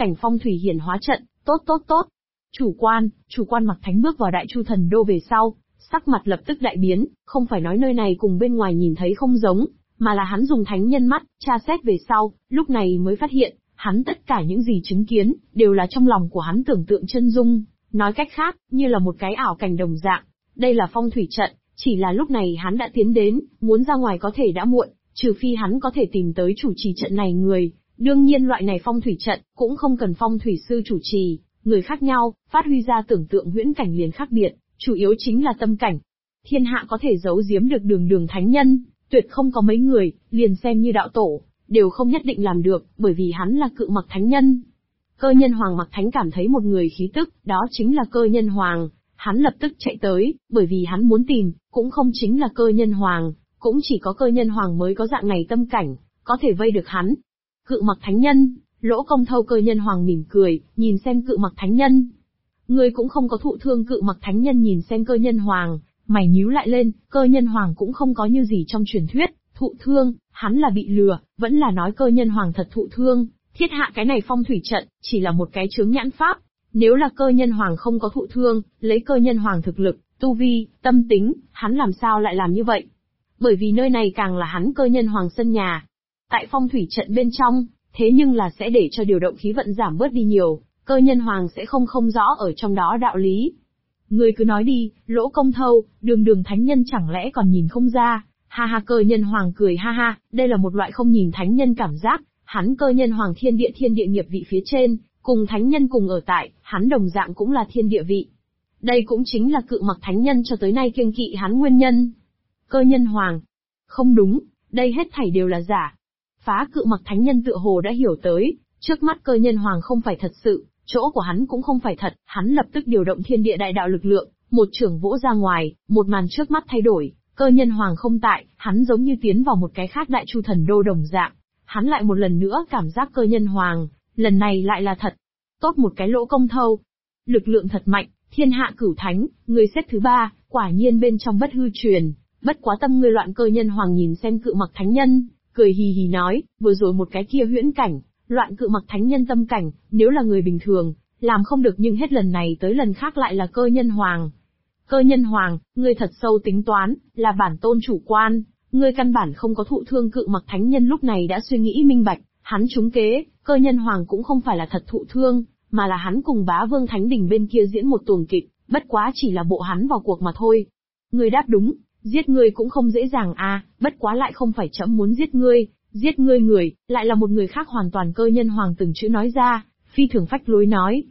Cảnh phong thủy hiển hóa trận, tốt tốt tốt. Chủ quan Mặc Thánh bước vào Đại Chu Thần Đô về sau, sắc mặt lập tức đại biến, không phải nói nơi này cùng bên ngoài nhìn thấy không giống, mà là hắn dùng thánh nhân mắt, tra xét về sau, lúc này mới phát hiện, hắn tất cả những gì chứng kiến, đều là trong lòng của hắn tưởng tượng chân dung, nói cách khác, như là một cái ảo cảnh đồng dạng. Đây là phong thủy trận, chỉ là lúc này hắn đã tiến đến, muốn ra ngoài có thể đã muộn, trừ phi hắn có thể tìm tới chủ trì trận này người. Đương nhiên loại này phong thủy trận, cũng không cần phong thủy sư chủ trì, người khác nhau, phát huy ra tưởng tượng huyễn cảnh liền khác biệt, chủ yếu chính là tâm cảnh. Thiên hạ có thể giấu giếm được đường thánh nhân, tuyệt không có mấy người, liền xem như đạo tổ, đều không nhất định làm được, bởi vì hắn là Cự Mặc Thánh Nhân. Cơ Nhân Hoàng Mặc Thánh cảm thấy một người khí tức, đó chính là Cơ Nhân Hoàng, hắn lập tức chạy tới, bởi vì hắn muốn tìm, cũng không chính là Cơ Nhân Hoàng, cũng chỉ có Cơ Nhân Hoàng mới có dạng này tâm cảnh, có thể vây được hắn. Cự Mặc Thánh Nhân, Lỗ Công Thâu. Cơ Nhân Hoàng mỉm cười, nhìn xem Cự Mặc Thánh Nhân. Ngươi cũng không có thụ thương. Cự Mặc Thánh Nhân nhìn xem Cơ Nhân Hoàng, mày nhíu lại lên. Cơ Nhân Hoàng cũng không có như gì trong truyền thuyết, thụ thương, hắn là bị lừa, vẫn là nói Cơ Nhân Hoàng thật thụ thương. Thiết hạ cái này phong thủy trận, chỉ là một cái chướng nhãn pháp. Nếu là Cơ Nhân Hoàng không có thụ thương, lấy Cơ Nhân Hoàng thực lực, tu vi, tâm tính, hắn làm sao lại làm như vậy? Bởi vì nơi này càng là hắn Cơ Nhân Hoàng sân nhà. Tại phong thủy trận bên trong, thế nhưng là sẽ để cho điều động khí vận giảm bớt đi nhiều, Cơ Nhân Hoàng sẽ không rõ ở trong đó đạo lý. Ngươi cứ nói đi, Lỗ Công Thâu, đường thánh nhân chẳng lẽ còn nhìn không ra? Ha ha. Cơ Nhân Hoàng cười ha ha, đây là một loại không nhìn thánh nhân cảm giác, hắn Cơ Nhân Hoàng thiên địa nghiệp vị phía trên, cùng thánh nhân cùng ở tại, hắn đồng dạng cũng là thiên địa vị. Đây cũng chính là Cự Mặc Thánh Nhân cho tới nay kiêng kỵ hắn nguyên nhân. Cơ Nhân Hoàng, không đúng, đây hết thảy đều là giả. Phá Cự Mặc Thánh Nhân tựa hồ đã hiểu tới, trước mắt Cơ Nhân Hoàng không phải thật sự, chỗ của hắn cũng không phải thật, hắn lập tức điều động thiên địa đại đạo lực lượng, một chưởng vỗ ra ngoài, một màn trước mắt thay đổi, Cơ Nhân Hoàng không tại, hắn giống như tiến vào một cái khác Đại Chu Thần Đô đồng dạng. Hắn lại một lần nữa cảm giác Cơ Nhân Hoàng, lần này lại là thật. Tốt một cái Lỗ Công Thâu. Lực lượng thật mạnh, thiên hạ cửu thánh, người xếp thứ 3, quả nhiên bên trong bất hư truyền, bất quá tâm ngươi loạn. Cơ Nhân Hoàng nhìn xem Cự Mặc Thánh Nhân, cười hì hì nói, vừa rồi một cái kia huyễn cảnh, loạn Cự Mặc Thánh Nhân tâm cảnh, nếu là người bình thường, làm không được, nhưng hết lần này tới lần khác lại là Cơ Nhân Hoàng. Cơ Nhân Hoàng, ngươi thật sâu tính toán, là bản tôn chủ quan, ngươi căn bản không có thụ thương. Cự Mặc Thánh Nhân lúc này đã suy nghĩ minh bạch, hắn trúng kế, Cơ Nhân Hoàng cũng không phải là thật thụ thương, mà là hắn cùng Bá Vương Thánh Đình bên kia diễn một tuồng kịch, bất quá chỉ là bộ hắn vào cuộc mà thôi. Ngươi đáp đúng, giết ngươi cũng không dễ dàng à, bất quá lại không phải trẫm muốn giết ngươi người, lại là một người khác hoàn toàn. Cơ Nhân Hoàng từng chữ nói ra, phi thường phách lối nói.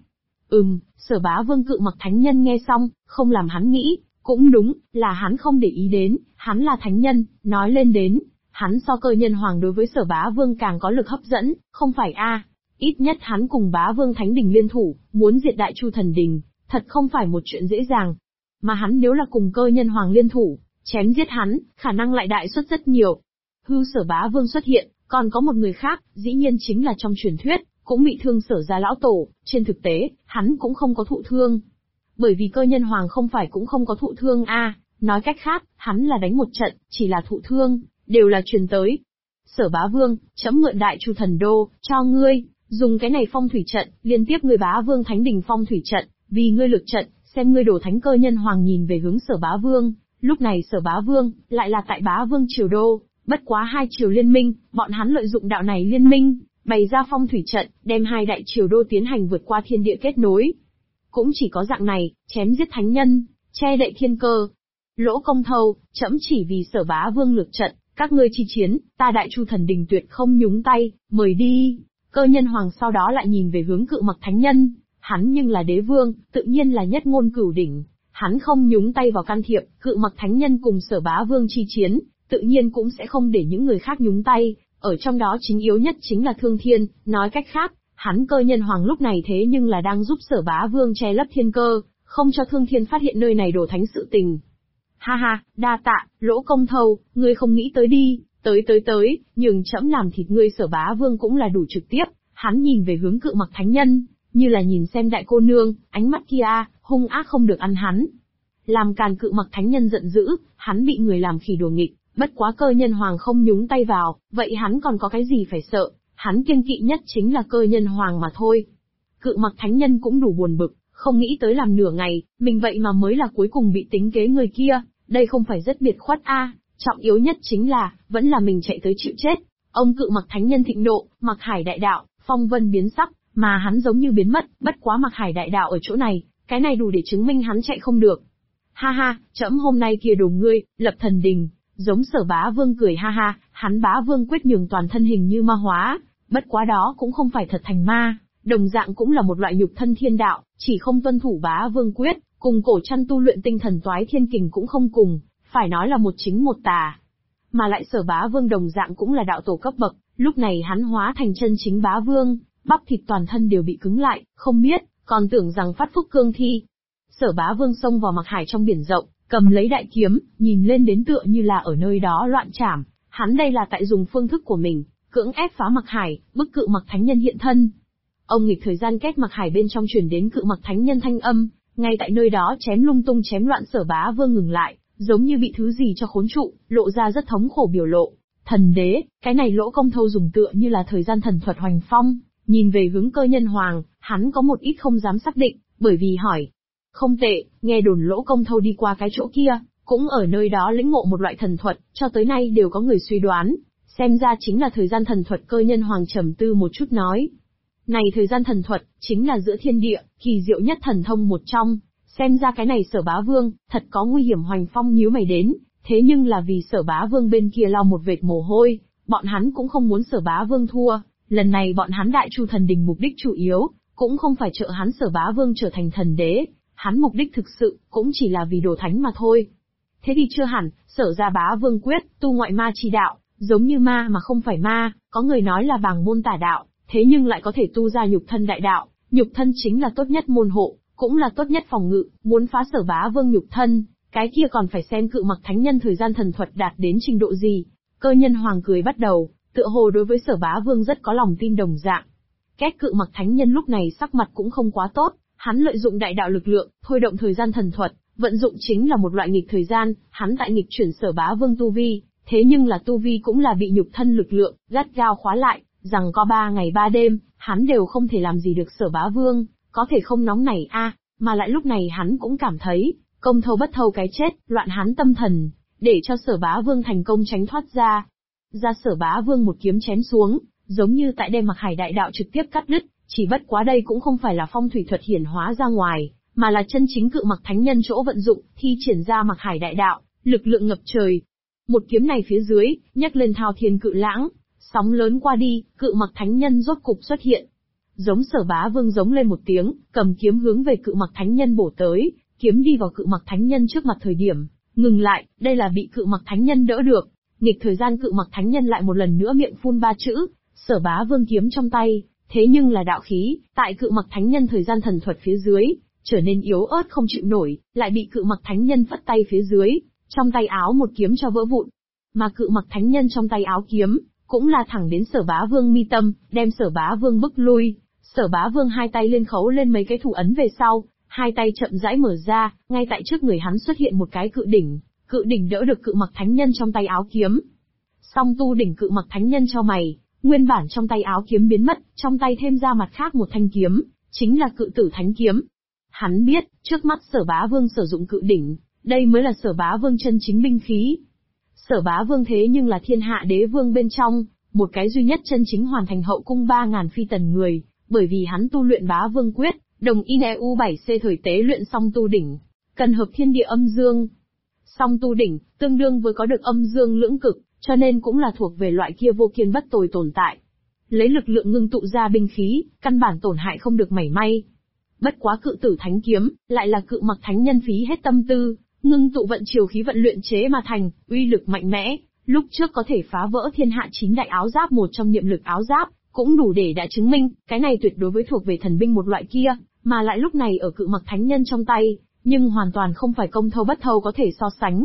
Sở Bá Vương. Cự Mặc Thánh Nhân nghe xong, không làm hắn nghĩ, cũng đúng, là hắn không để ý đến, hắn là thánh nhân, nói lên đến, hắn so Cơ Nhân Hoàng đối với Sở Bá Vương càng có lực hấp dẫn, không phải a? Ít nhất hắn cùng Bá Vương Thánh Đình liên thủ, muốn diệt Đại Chu Thần Đình, thật không phải một chuyện dễ dàng. Mà hắn nếu là cùng Cơ Nhân Hoàng liên thủ, chém giết hắn, khả năng lại đại suất rất nhiều. Sở Bá Vương xuất hiện, còn có một người khác, dĩ nhiên chính là trong truyền thuyết, cũng bị thương Sở gia lão tổ, trên thực tế, hắn cũng không có thụ thương. Bởi vì Cơ Nhân Hoàng không phải cũng không có thụ thương a, nói cách khác, hắn là đánh một trận, chỉ là thụ thương, đều là truyền tới. Sở Bá Vương, chấm mượn Đại Chu Thần Đô, cho ngươi, dùng cái này phong thủy trận, liên tiếp ngươi Bá Vương Thánh Đình phong thủy trận, vì ngươi lực trận, xem ngươi đổ thánh. Cơ Nhân Hoàng nhìn về hướng Sở Bá Vương, lúc này Sở Bá Vương, lại là tại Bá Vương Triều Đô, bất quá hai triều liên minh, bọn hắn lợi dụng đạo này liên minh, bày ra phong thủy trận, đem hai đại triều đô tiến hành vượt qua thiên địa kết nối. Cũng chỉ có dạng này, chém giết thánh nhân, che đậy thiên cơ. Lỗ Công Thâu, trẫm chỉ vì Sở Bá Vương lực trận, các ngươi chi chiến, ta Đại Chu Thần Đình tuyệt không nhúng tay, mời đi. Cơ Nhân Hoàng sau đó lại nhìn về hướng Cự Mặc Thánh Nhân, hắn nhưng là đế vương, tự nhiên là nhất ngôn cửu đỉnh, hắn không nhúng tay vào can thiệp. Cự Mặc Thánh Nhân cùng Sở Bá Vương chi chiến, tự nhiên cũng sẽ không để những người khác nhúng tay, ở trong đó chính yếu nhất chính là Thương Thiên, nói cách khác, hắn Cơ Nhân Hoàng lúc này thế nhưng là đang giúp Sở Bá Vương che lấp thiên cơ, không cho Thương Thiên phát hiện nơi này đổ thánh sự tình. Ha ha, đa tạ, Lỗ Công Thâu, ngươi không nghĩ tới đi, tới, nhường trẫm làm thịt ngươi. Sở Bá Vương cũng là đủ trực tiếp, hắn nhìn về hướng Cự Mặc Thánh Nhân, như là nhìn xem đại cô nương, ánh mắt kia, hung ác không được ăn hắn. Làm càn. Cự Mặc Thánh Nhân giận dữ, hắn bị người làm khỉ đùa nghịch, bất quá Cơ Nhân Hoàng không nhúng tay vào, vậy hắn còn có cái gì phải sợ, hắn kiêng kỵ nhất chính là Cơ Nhân Hoàng mà thôi. Cự Mặc Thánh Nhân cũng đủ buồn bực, không nghĩ tới làm nửa ngày, mình vậy mà mới là cuối cùng bị tính kế người kia, đây không phải rất biệt khuất a? Trọng yếu nhất chính là, vẫn là mình chạy tới chịu chết. Ông Cự Mặc Thánh Nhân thịnh nộ, Mặc Hải đại đạo, phong vân biến sắc, mà hắn giống như biến mất, bất quá Mặc Hải đại đạo ở chỗ này, cái này đủ để chứng minh hắn chạy không được. Ha ha, trẫm hôm nay kia đồ ngươi, lập thần đình, giống Sở Bá Vương cười ha ha, hắn Bá Vương quyết nhường toàn thân hình như ma hóa, bất quá đó cũng không phải thật thành ma, đồng dạng cũng là một loại nhục thân thiên đạo, chỉ không tuân thủ Bá Vương quyết, cùng cổ chăn tu luyện tinh thần toái thiên kình cũng không cùng, phải nói là một chính một tà. Mà lại Sở Bá Vương đồng dạng cũng là đạo tổ cấp bậc, lúc này hắn hóa thành chân chính Bá Vương, bắp thịt toàn thân đều bị cứng lại, không biết, còn tưởng rằng phát phúc cương thi. Sở Bá Vương xông vào Mặc Hải trong biển rộng, cầm lấy đại kiếm, nhìn lên đến tựa như là ở nơi đó loạn trảm, hắn đây là tại dùng phương thức của mình, cưỡng ép phá Mặc Hải, bức Cự Mặc Thánh Nhân hiện thân. Ông nghịch thời gian kết Mặc Hải bên trong truyền đến Cự Mặc Thánh Nhân thanh âm, ngay tại nơi đó chém lung tung chém loạn. Sở Bá Vương ngừng lại, giống như bị thứ gì cho khốn trụ, lộ ra rất thống khổ biểu lộ. Thần đế, cái này Lỗ Công Thâu dùng tựa như là thời gian thần thuật hoành phong, nhìn về hướng Cơ Nhân Hoàng, hắn có một ít không dám xác định, bởi vì hỏi. Không tệ, nghe đồn Lỗ Công Thâu đi qua cái chỗ kia, cũng ở nơi đó lĩnh ngộ một loại thần thuật, cho tới nay đều có người suy đoán, xem ra chính là thời gian thần thuật. Cơ Nhân Hoàng trầm tư một chút nói. Này thời gian thần thuật, chính là giữa thiên địa, kỳ diệu nhất thần thông một trong, xem ra cái này Sở Bá Vương, thật có nguy hiểm. Hoành Phong nhíu mày đến, thế nhưng là vì Sở Bá Vương bên kia lau một vệt mồ hôi, bọn hắn cũng không muốn Sở Bá Vương thua, lần này bọn hắn Đại Chu Thần Đình mục đích chủ yếu, cũng không phải trợ hắn Sở Bá Vương trở thành thần đế, hắn mục đích thực sự, cũng chỉ là vì đồ thánh mà thôi. Thế thì chưa hẳn, Sở gia Bá Vương quyết, tu ngoại ma chi đạo, giống như ma mà không phải ma, có người nói là bàng môn tả đạo, thế nhưng lại có thể tu ra nhục thân đại đạo, nhục thân chính là tốt nhất môn hộ, cũng là tốt nhất phòng ngự, muốn phá Sở Bá Vương nhục thân, cái kia còn phải xem Cự Mặc Thánh Nhân thời gian thần thuật đạt đến trình độ gì. Cơ Nhân Hoàng cười bắt đầu, tựa hồ đối với Sở Bá Vương rất có lòng tin đồng dạng. Két Cự Mặc Thánh Nhân lúc này sắc mặt cũng không quá tốt, hắn lợi dụng đại đạo lực lượng, thôi động thời gian thần thuật, vận dụng chính là một loại nghịch thời gian, hắn tại nghịch chuyển Sở Bá Vương tu vi, thế nhưng là tu vi cũng là bị nhục thân lực lượng gắt gao khóa lại, rằng có 3 ngày 3 đêm, hắn đều không thể làm gì được Sở Bá Vương, có thể không nóng nảy a, mà lại lúc này hắn cũng cảm thấy, công thâu bất thâu cái chết, loạn hắn tâm thần, để cho Sở Bá Vương thành công tránh thoát ra. Sở Bá Vương một kiếm chém xuống, giống như tại đem Mặc Hải đại đạo trực tiếp cắt đứt, chỉ bất quá đây cũng không phải là phong thủy thuật hiển hóa ra ngoài, mà là chân chính Cự Mặc Thánh Nhân chỗ vận dụng, thi triển ra Mặc Hải đại đạo, lực lượng ngập trời. Một kiếm này phía dưới, nhấc lên thao thiên cự lãng, sóng lớn qua đi, Cự Mặc Thánh Nhân rốt cục xuất hiện. Giống Sở Bá Vương giống lên một tiếng, cầm kiếm hướng về Cự Mặc Thánh Nhân bổ tới, kiếm đi vào Cự Mặc Thánh Nhân trước mặt thời điểm, ngừng lại, đây là bị Cự Mặc Thánh Nhân đỡ được. Nghịch thời gian Cự Mặc Thánh Nhân lại một lần nữa miệng phun 3 chữ, Sở Bá Vương kiếm trong tay, thế nhưng là đạo khí, tại Cự Mặc Thánh Nhân thời gian thần thuật phía dưới, trở nên yếu ớt không chịu nổi, lại bị Cự Mặc Thánh Nhân phất tay phía dưới, trong tay áo một kiếm cho vỡ vụn. Mà Cự Mặc Thánh Nhân trong tay áo kiếm, cũng là thẳng đến Sở Bá Vương mi tâm, đem Sở Bá Vương bức lui. Sở Bá Vương hai tay lên khấu lên mấy cái thủ ấn về sau, hai tay chậm rãi mở ra, ngay tại trước người hắn xuất hiện một cái cự đỉnh đỡ được Cự Mặc Thánh Nhân trong tay áo kiếm. Song tu đỉnh Cự Mặc Thánh Nhân cho mày, nguyên bản trong tay áo kiếm biến mất, trong tay thêm ra mặt khác một thanh kiếm, chính là Cự Tử Thánh kiếm. Hắn biết, trước mắt Sở Bá Vương sử dụng cự đỉnh, đây mới là Sở Bá Vương chân chính binh khí. Sở Bá Vương thế nhưng là thiên hạ đế vương bên trong, một cái duy nhất chân chính hoàn thành hậu cung 3.000 phi tần người, bởi vì hắn tu luyện Bá Vương quyết, đồng in EU7C thời tế luyện song tu đỉnh, cần hợp thiên địa âm dương. Song tu đỉnh, tương đương với có được âm dương lưỡng cực, cho nên cũng là thuộc về loại kia vô kiên bất tồi tồn tại. Lấy lực lượng ngưng tụ ra binh khí, căn bản tổn hại không được mảy may. Bất quá Cự Tử Thánh kiếm, lại là Cự Mặc Thánh Nhân phí hết tâm tư, ngưng tụ vận chiều khí vận luyện chế mà thành, uy lực mạnh mẽ, lúc trước có thể phá vỡ thiên hạ 9 đại áo giáp một trong niệm lực áo giáp, cũng đủ để đã chứng minh, cái này tuyệt đối với thuộc về thần binh một loại kia, mà lại lúc này ở Cự Mặc Thánh Nhân trong tay, nhưng hoàn toàn không phải công thâu bất thâu có thể so sánh.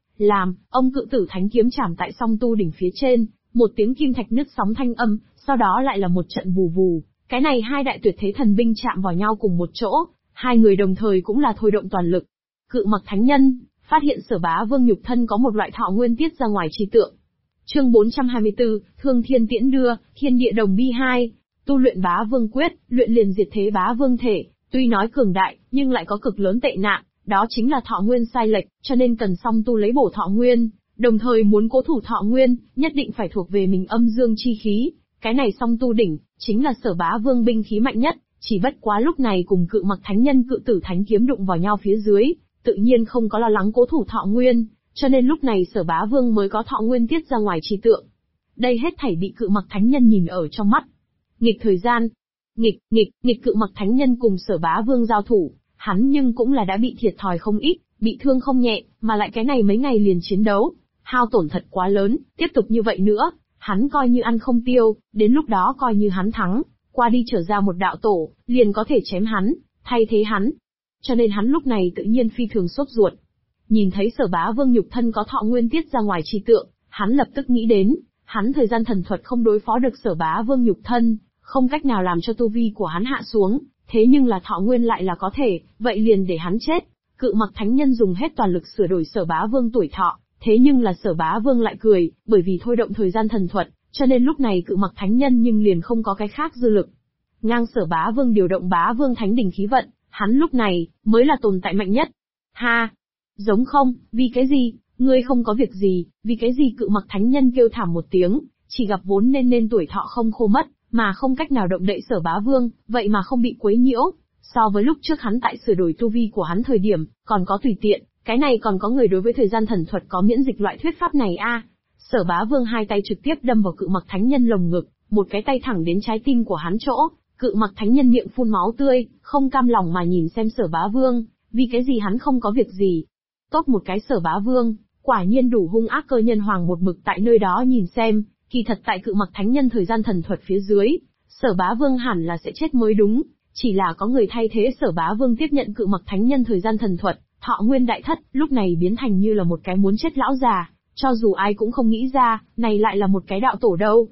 Ông Cự Tử Thánh kiếm chạm tại song tu đỉnh phía trên, một tiếng kim thạch nứt sóng thanh âm, sau đó lại là một trận vù vù, cái này hai đại tuyệt thế thần binh chạm vào nhau cùng một chỗ, hai người đồng thời cũng là thôi động toàn lực. Cự Mặc Thánh Nhân phát hiện Sở Bá Vương nhục thân có một loại thọ nguyên tiết ra ngoài chi tượng. Chương 424, Thương Thiên Tiễn Đưa, Thiên Địa Đồng Bi 2. tu luyện bá vương quyết, luyện liền diệt thế bá vương thể, tuy nói cường đại, nhưng lại có cực lớn tệ nạn, đó chính là thọ nguyên sai lệch, cho nên cần song tu lấy bổ thọ nguyên, đồng thời muốn cố thủ thọ nguyên, nhất định phải thuộc về mình âm dương chi khí, cái này song tu đỉnh, chính là Sở Bá Vương binh khí mạnh nhất, chỉ bất quá lúc này cùng Cự Mặc Thánh Nhân Cự Tử Thánh kiếm đụng vào nhau phía dưới, tự nhiên không có lo lắng cố thủ thọ nguyên, cho nên lúc này Sở Bá Vương mới có thọ nguyên tiết ra ngoài trì tượng. Đây hết thảy bị Cự Mặc Thánh Nhân nhìn ở trong mắt. Nghịch thời gian, nghịch Cự Mặc Thánh Nhân cùng Sở Bá Vương giao thủ, hắn nhưng cũng là đã bị thiệt thòi không ít, bị thương không nhẹ, mà lại cái này mấy ngày liền chiến đấu, hao tổn thật quá lớn, tiếp tục như vậy nữa, hắn coi như ăn không tiêu, đến lúc đó coi như hắn thắng, qua đi trở ra một đạo tổ, liền có thể chém hắn, thay thế hắn. Cho nên hắn lúc này tự nhiên phi thường sốt ruột. Nhìn thấy Sở Bá Vương nhục thân có thọ nguyên tiết ra ngoài trì tượng, hắn lập tức nghĩ đến, hắn thời gian thần thuật không đối phó được Sở Bá Vương nhục thân, không cách nào làm cho tu vi của hắn hạ xuống, thế nhưng là thọ nguyên lại là có thể, vậy liền để hắn chết. Cự Mặc Thánh Nhân dùng hết toàn lực sửa đổi Sở Bá Vương tuổi thọ, thế nhưng là Sở Bá Vương lại cười, bởi vì thôi động thời gian thần thuật, cho nên lúc này Cự Mặc Thánh Nhân nhưng liền không có cái khác dư lực. Ngang Sở Bá Vương điều động Bá Vương Thánh đỉnh khí vận, hắn lúc này mới là tồn tại mạnh nhất. Ha, giống không, vì cái gì, ngươi không có việc gì, vì cái gì? Cự Mặc Thánh Nhân kêu thảm một tiếng, chỉ gặp vốn nên tuổi thọ không khô mất, mà không cách nào động đậy Sở Bá Vương, vậy mà không bị quấy nhiễu. So với lúc trước hắn tại sửa đổi tu vi của hắn thời điểm, còn có tùy tiện, cái này còn có người đối với thời gian thần thuật có miễn dịch loại thuyết pháp này a. Sở Bá Vương hai tay trực tiếp đâm vào Cự Mặc Thánh Nhân lồng ngực, một cái tay thẳng đến trái tim của hắn chỗ. Cự Mặc Thánh Nhân miệng phun máu tươi, không cam lòng mà nhìn xem Sở Bá Vương, vì cái gì hắn không có việc gì. Tốt một cái Sở Bá Vương, quả nhiên đủ hung ác. Cơ Nhân Hoàng một mực tại nơi đó nhìn xem, kỳ thật tại Cự Mặc Thánh Nhân thời gian thần thuật phía dưới, Sở Bá Vương hẳn là sẽ chết mới đúng, chỉ là có người thay thế Sở Bá Vương tiếp nhận Cự Mặc Thánh Nhân thời gian thần thuật, thọ nguyên đại thất, lúc này biến thành như là một cái muốn chết lão già, cho dù ai cũng không nghĩ ra, này lại là một cái đạo tổ đâu.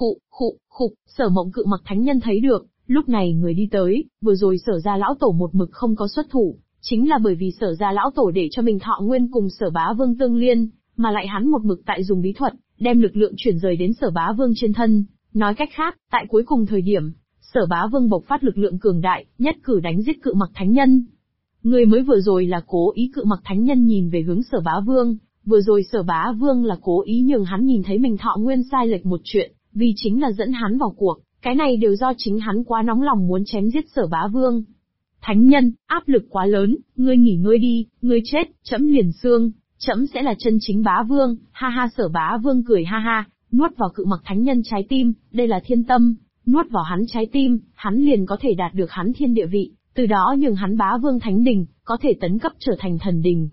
Khụ, Sở Mộng Cự Mặc Thánh Nhân thấy được, lúc này người đi tới, vừa rồi Sở gia lão tổ một mực không có xuất thủ, chính là bởi vì Sở gia lão tổ để cho mình thọ nguyên cùng Sở Bá Vương tương liên, mà lại hắn một mực tại dùng bí thuật, đem lực lượng chuyển rời đến Sở Bá Vương trên thân. Nói cách khác, tại cuối cùng thời điểm, Sở Bá Vương bộc phát lực lượng cường đại, nhất cử đánh giết Cự Mặc Thánh Nhân. Người mới vừa rồi là cố ý. Cự Mặc Thánh Nhân nhìn về hướng Sở Bá Vương, vừa rồi Sở Bá Vương là cố ý nhường hắn nhìn thấy mình thọ nguyên sai lệch một chuyện, vì chính là dẫn hắn vào cuộc, cái này đều do chính hắn quá nóng lòng muốn chém giết Sở Bá Vương. Thánh Nhân, áp lực quá lớn, ngươi nghỉ ngơi đi, ngươi chết, trẫm liền xương, trẫm sẽ là chân chính Bá Vương. Ha ha. Sở Bá Vương cười ha ha, nuốt vào Cự Mặc Thánh Nhân trái tim, đây là thiên tâm, nuốt vào hắn trái tim, hắn liền có thể đạt được hắn thiên địa vị, từ đó nhường hắn Bá Vương Thánh Đình, có thể tấn cấp trở thành thần đình.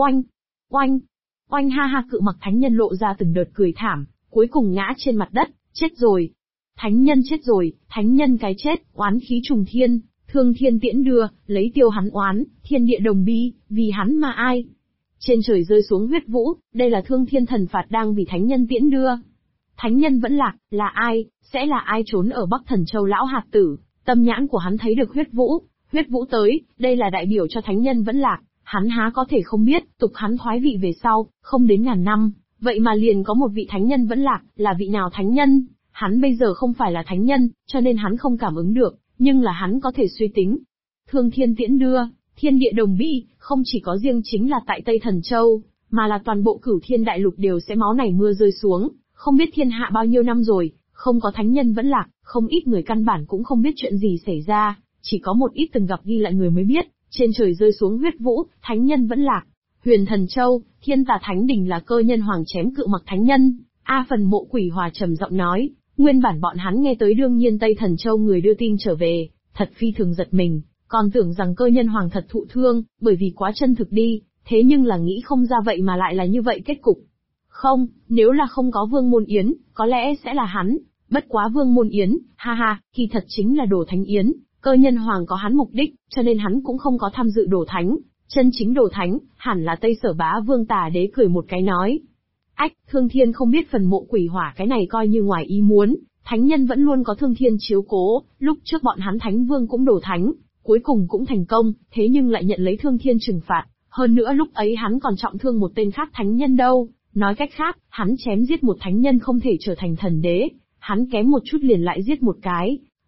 Oanh, ha ha. Cự Mặc Thánh Nhân lộ ra từng đợt cười thảm, cuối cùng ngã trên mặt đất, chết rồi. Thánh Nhân chết rồi, Thánh Nhân cái chết, oán khí trùng thiên, thương thiên tiễn đưa, lấy tiêu hắn oán, thiên địa đồng bi, vì hắn mà ai. Trên trời rơi xuống huyết vũ, đây là thương thiên thần phạt đang vì Thánh Nhân tiễn đưa. Thánh Nhân vẫn lạc, là ai, sẽ là ai? Trốn ở Bắc Thần Châu lão hạt tử, tâm nhãn của hắn thấy được huyết vũ tới, đây là đại biểu cho Thánh Nhân vẫn lạc, hắn há có thể không biết, tục hắn thoái vị về sau, không đến ngàn năm, vậy mà liền có một vị Thánh Nhân vẫn lạc, là vị nào Thánh Nhân? Hắn bây giờ không phải là Thánh Nhân, cho nên hắn không cảm ứng được, nhưng là hắn có thể suy tính. Thương thiên tiễn đưa, thiên địa đồng bi, không chỉ có riêng chính là tại Tây Thần Châu, mà là toàn bộ Cửu Thiên Đại Lục đều sẽ máu này mưa rơi xuống, không biết thiên hạ bao nhiêu năm rồi, không có Thánh Nhân vẫn lạc, không ít người căn bản cũng không biết chuyện gì xảy ra, chỉ có một ít từng gặp ghi lại người mới biết, trên trời rơi xuống huyết vũ, Thánh Nhân vẫn lạc. Huyền Thần Châu, Thiên Tà Thánh Đình là Cơ Nhân Hoàng chém Cự Mặc Thánh Nhân. Phần Mộ Quỷ Hòa trầm giọng nói, nguyên bản bọn hắn nghe tới đương nhiên Tây Thần Châu người đưa tin trở về, thật phi thường giật mình, còn tưởng rằng Cơ Nhân Hoàng thật thụ thương, bởi vì quá chân thực đi, thế nhưng là nghĩ không ra vậy mà lại là như vậy kết cục. Không, nếu là không có Vương Môn Yến, có lẽ sẽ là hắn, bất quá Vương Môn Yến, ha ha, kỳ thật chính là Đồ Thánh Yến, Cơ Nhân Hoàng có hắn mục đích, cho nên hắn cũng không có tham dự Đồ Thánh, chân chính Đồ Thánh, hẳn là Tây Sở Bá Vương Tà Đế cười một cái nói. Thương Thiên không biết Phần Mộ Quỷ Hỏa cái này coi như ngoài ý muốn, Thánh Nhân vẫn luôn có Thương Thiên chiếu cố, lúc trước bọn hắn Thánh Vương cũng Đồ Thánh, cuối cùng cũng thành công, thế nhưng lại nhận lấy Thương Thiên trừng phạt, hơn nữa lúc ấy hắn còn trọng thương một tên khác Thánh Nhân đâu, nói cách khác, hắn chém giết một Thánh Nhân không thể trở thành thần đế, hắn kém một chút liền lại giết một cái,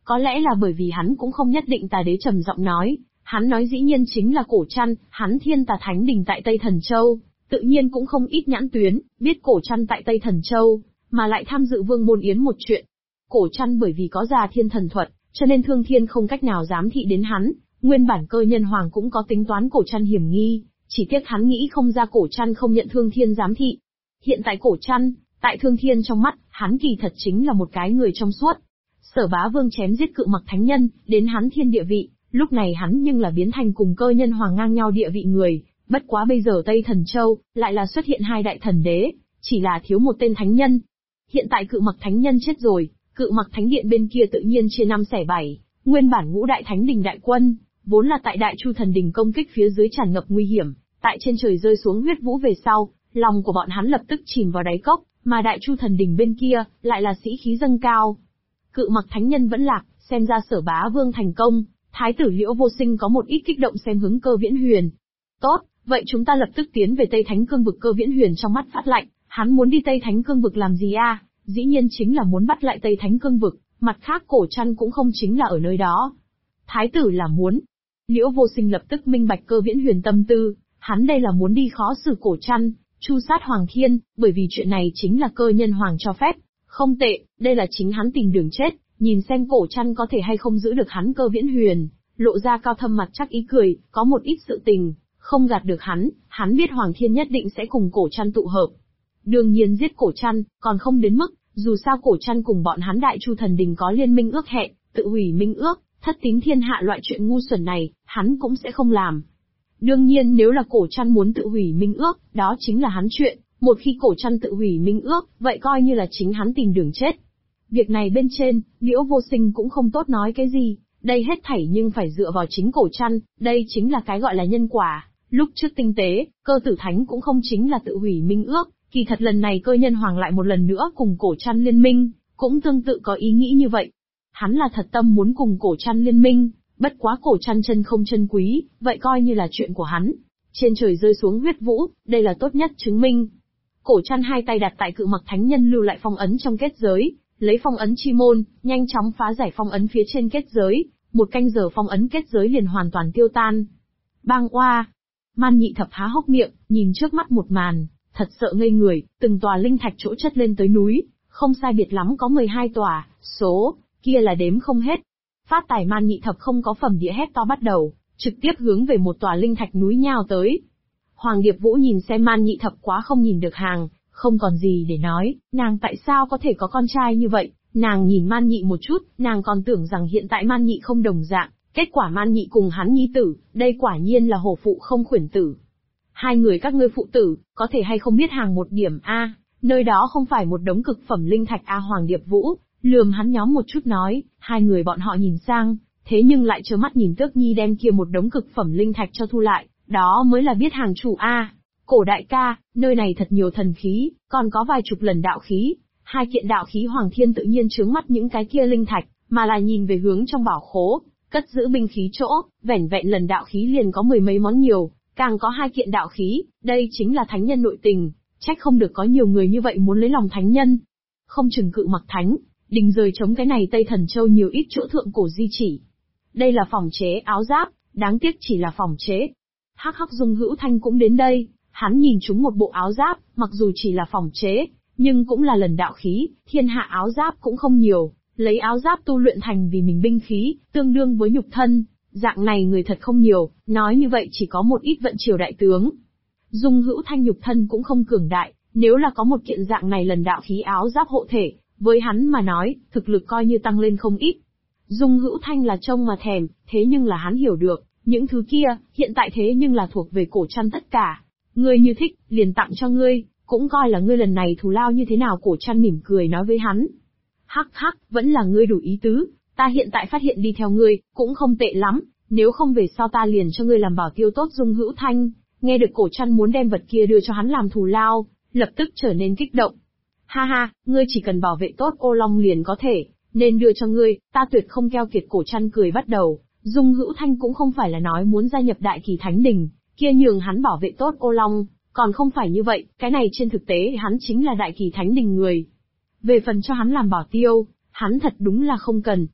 Có lẽ là bởi vì hắn cũng không nhất định Tà Đế trầm giọng nói, hắn nói dĩ nhiên chính là Cổ Trăn, hắn Thiên Tà Thánh Đình tại Tây Thần Châu, tự nhiên cũng không ít nhãn tuyến, biết Cổ Trăn tại Tây Thần Châu, mà lại tham dự Vương Môn Yến một chuyện. Cổ Trăn bởi vì có già thiên thần thuật, cho nên Thương Thiên không cách nào giám thị đến hắn, nguyên bản Cơ Nhân Hoàng cũng có tính toán Cổ Trăn hiểm nghi, chỉ tiếc hắn nghĩ không ra Cổ Trăn không nhận Thương Thiên giám thị. Hiện tại Cổ Trăn, tại Thương Thiên trong mắt, hắn kỳ thật chính là một cái người trong suốt. Sở Bá Vương chém giết Cự Mặc Thánh Nhân, đến hắn thiên địa vị, lúc này hắn nhưng là biến thành cùng Cơ Nhân Hoàng ngang nhau địa vị người, bất quá bây giờ Tây Thần Châu, lại là xuất hiện hai đại thần đế, chỉ là thiếu một tên thánh nhân. Hiện tại Cự Mặc Thánh Nhân chết rồi, Cự Mặc Thánh Điện bên kia tự nhiên chia năm xẻ bảy, nguyên bản Ngũ Đại Thánh Đình đại quân, vốn là tại Đại Chu Thần Đình công kích phía dưới tràn ngập nguy hiểm, tại trên trời rơi xuống huyết vũ về sau, lòng của bọn hắn lập tức chìm vào đáy cốc, mà Đại Chu Thần Đình bên kia, lại là sĩ khí dâng cao. Cự Mặc Thánh Nhân vẫn lạc, xem ra Sở Bá Vương thành công, Thái tử Liễu Vô Sinh có một ít kích động xem hướng Cơ Viễn Huyền. Tốt, vậy chúng ta lập tức tiến về Tây Thánh Cương vực. Cơ Viễn Huyền trong mắt phát lạnh, hắn muốn đi Tây Thánh Cương vực làm gì a? Dĩ nhiên chính là muốn bắt lại Tây Thánh Cương vực, mặt khác Cổ Trăn cũng không chính là ở nơi đó. Thái tử là muốn. Liễu Vô Sinh lập tức minh bạch Cơ Viễn Huyền tâm tư, hắn đây là muốn đi khó xử Cổ Trăn, chu sát Hoàng Thiên, bởi vì chuyện này chính là Cơ Nhân Hoàng cho phép. Không tệ, đây là chính hắn tìm đường chết, nhìn xem Cổ Trăn có thể hay không giữ được hắn. Cơ Viễn Huyền lộ ra cao thâm mặt chắc ý cười, có một ít sự tình, không gạt được hắn biết Hoàng Thiên nhất định sẽ cùng Cổ Trăn tụ hợp. Đương nhiên giết Cổ Trăn, còn không đến mức, dù sao Cổ Trăn cùng bọn hắn Đại Chu Thần Đình có liên minh ước hẹn, tự hủy minh ước, thất tín thiên hạ loại chuyện ngu xuẩn này, hắn cũng sẽ không làm. Đương nhiên nếu là Cổ Trăn muốn tự hủy minh ước, đó chính là hắn chuyện, một khi Cổ Trăn tự hủy minh ước, vậy coi như là chính hắn tìm đường chết. Việc này bên trên, Liễu Vô Sinh cũng không tốt nói cái gì, đây hết thảy nhưng phải dựa vào chính Cổ Trăn, đây chính là cái gọi là nhân quả. Lúc trước tinh tế, Cơ Tử Thánh cũng không chính là tự hủy minh ước, kỳ thật lần này Cơ Nhân Hoàng lại một lần nữa cùng Cổ Trăn liên minh, cũng tương tự có ý nghĩ như vậy. Hắn là thật tâm muốn cùng Cổ Trăn liên minh, bất quá Cổ Trăn chân không chân quý, vậy coi như là chuyện của hắn. Trên trời rơi xuống huyết vũ, đây là tốt nhất chứng minh. Cổ Trăn hai tay đặt tại Cự Mặc Thánh Nhân lưu lại phong ấn trong kết giới, lấy phong ấn chi môn, nhanh chóng phá giải phong ấn phía trên kết giới, một canh giờ phong ấn kết giới liền hoàn toàn tiêu tan. Bang oa! Man Nhị Thập há hốc miệng, nhìn trước mắt một màn, thật sợ ngây người, từng tòa linh thạch chỗ chất lên tới núi, không sai biệt lắm có 12 tòa, số kia là đếm không hết. Phát tài Man Nhị Thập không có phẩm địa hét to bắt đầu, trực tiếp hướng về một tòa linh thạch núi nhào tới. Hoàng Điệp Vũ nhìn xem Man Nhị Thập quá không nhìn được hàng, không còn gì để nói, nàng tại sao có thể có con trai như vậy, nàng nhìn Man Nhị một chút, nàng còn tưởng rằng hiện tại Man Nhị không đồng dạng, kết quả Man Nhị cùng hắn nhi tử, đây quả nhiên là hổ phụ không khuyển tử. Hai người các ngươi phụ tử, có thể hay không biết hàng một điểm a, nơi đó không phải một đống cực phẩm linh thạch a. Hoàng Điệp Vũ lườm hắn nhóm một chút nói, hai người bọn họ nhìn sang, thế nhưng lại trơ mắt nhìn Tước Nhi đem kia một đống cực phẩm linh thạch cho thu lại, đó mới là biết hàng chủ a. Cổ đại ca, nơi này thật nhiều thần khí, còn có vài chục lần đạo khí. Hai kiện đạo khí Hoàng Thiên tự nhiên trướng mắt những cái kia linh thạch, mà là nhìn về hướng trong bảo khố, cất giữ binh khí chỗ, vẻn vẹn lần đạo khí liền có mười mấy món nhiều, càng có hai kiện đạo khí, đây chính là thánh nhân nội tình, trách không được có nhiều người như vậy muốn lấy lòng thánh nhân. Không chừng Cự Mặc Thánh Đình rời chống cái này Tây Thần Châu nhiều ít chỗ thượng cổ di chỉ. Đây là phòng chế áo giáp, đáng tiếc chỉ là phòng chế. Hắc Hắc Dung Hữu Thanh cũng đến đây, hắn nhìn chúng một bộ áo giáp, mặc dù chỉ là phòng chế, nhưng cũng là lần đạo khí, thiên hạ áo giáp cũng không nhiều, lấy áo giáp tu luyện thành vì mình binh khí, tương đương với nhục thân, dạng này người thật không nhiều, nói như vậy chỉ có một ít vận triều đại tướng. Dung Hữu Thanh nhục thân cũng không cường đại, nếu là có một kiện dạng này lần đạo khí áo giáp hộ thể, với hắn mà nói, thực lực coi như tăng lên không ít. Dung Hữu Thanh là trông mà thèm, thế nhưng là hắn hiểu được, những thứ kia, hiện tại thế nhưng là thuộc về Cổ Trăn tất cả. Ngươi như thích, liền tặng cho ngươi, cũng coi là ngươi lần này thù lao như thế nào. Cổ Trăn mỉm cười nói với hắn. Hắc hắc, vẫn là ngươi đủ ý tứ, ta hiện tại phát hiện đi theo ngươi, cũng không tệ lắm, nếu không về sau ta liền cho ngươi làm bảo tiêu tốt. Dung Hữu Thanh, nghe được Cổ Trăn muốn đem vật kia đưa cho hắn làm thù lao, lập tức trở nên kích động. Ha ha, ngươi chỉ cần bảo vệ tốt ô long liền có thể, nên đưa cho ngươi, ta tuyệt không keo kiệt. Cổ Trăn cười bắt đầu, Dung Hữu Thanh cũng không phải là nói muốn gia nhập Đại Kỳ Thánh Đình, kia nhường hắn bảo vệ tốt ô long, còn không phải như vậy, cái này trên thực tế hắn chính là Đại Kỳ Thánh Đình người. Về phần cho hắn làm bảo tiêu, hắn thật đúng là không cần.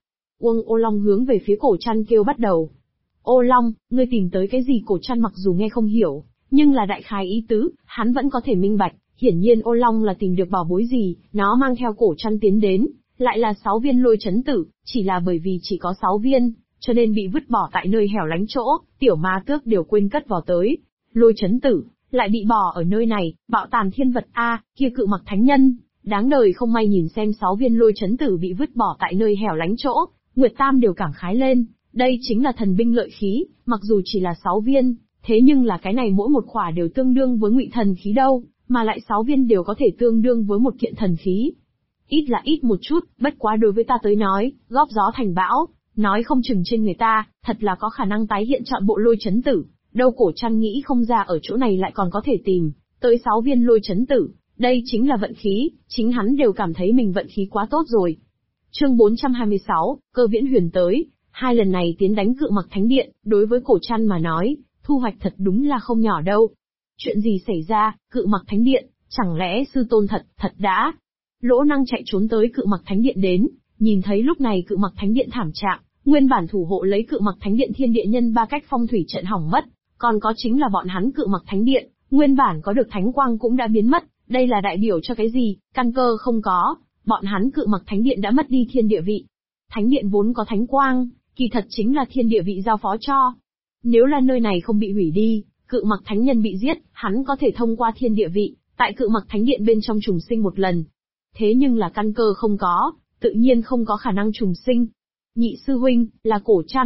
Uông Ô Long hướng về phía Cổ Trăn kêu bắt đầu. Ô Long, ngươi tìm tới cái gì? Cổ Trăn mặc dù nghe không hiểu, nhưng là đại khái ý tứ, hắn vẫn có thể minh bạch. Hiển nhiên Ô Long là tìm được bảo bối gì, nó mang theo Cổ Trăn tiến đến, lại là 6 viên lôi chấn tử, chỉ là bởi vì chỉ có 6 viên, cho nên bị vứt bỏ tại nơi hẻo lánh chỗ, tiểu ma tước đều quên cất vào tới. Lôi chấn tử, lại bị bỏ ở nơi này, bạo tàn thiên vật a, kia Cự Mặc thánh nhân, đáng đời không may. Nhìn xem 6 viên lôi chấn tử bị vứt bỏ tại nơi hẻo lánh chỗ, Nguyệt Tam đều cảm khái lên, đây chính là thần binh lợi khí, mặc dù chỉ là 6 viên, thế nhưng là cái này mỗi một khỏa đều tương đương với ngụy thần khí đâu, mà lại 6 viên đều có thể tương đương với một kiện thần khí. Ít là ít một chút, bất quá đối với ta tới nói, góp gió thành bão, nói không chừng trên người ta, thật là có khả năng tái hiện trọn bộ lôi chấn tử. Đâu Cổ Trăn nghĩ không ra ở chỗ này lại còn có thể tìm tới 6 viên lôi chấn tử, đây chính là vận khí, chính hắn đều cảm thấy mình vận khí quá tốt rồi. Chương 426, Cơ Viễn Huyền tới, 2 lần này tiến đánh Cự Mặc Thánh Điện, đối với Cổ Trăn mà nói, thu hoạch thật đúng là không nhỏ đâu. Chuyện gì xảy ra? Cự Mặc Thánh Điện, chẳng lẽ sư tôn thật đã? Lỗ Năng chạy trốn tới Cự Mặc Thánh Điện đến, nhìn thấy lúc này Cự Mặc Thánh Điện thảm trạng, nguyên bản thủ hộ lấy Cự Mặc Thánh Điện thiên địa nhân 3 cách phong thủy trận hỏng mất, còn có chính là bọn hắn Cự Mặc Thánh Điện, nguyên bản có được thánh quang cũng đã biến mất, đây là đại biểu cho cái gì? Căn cơ không có, bọn hắn Cự Mặc Thánh Điện đã mất đi thiên địa vị. Thánh Điện vốn có thánh quang, kỳ thật chính là thiên địa vị giao phó cho. Nếu là nơi này không bị hủy đi, Cự Mặc Thánh Nhân bị giết, hắn có thể thông qua thiên địa vị, tại Cự Mặc Thánh Điện bên trong trùng sinh một lần. Thế nhưng là căn cơ không có, tự nhiên không có khả năng trùng sinh. Nhị sư huynh, là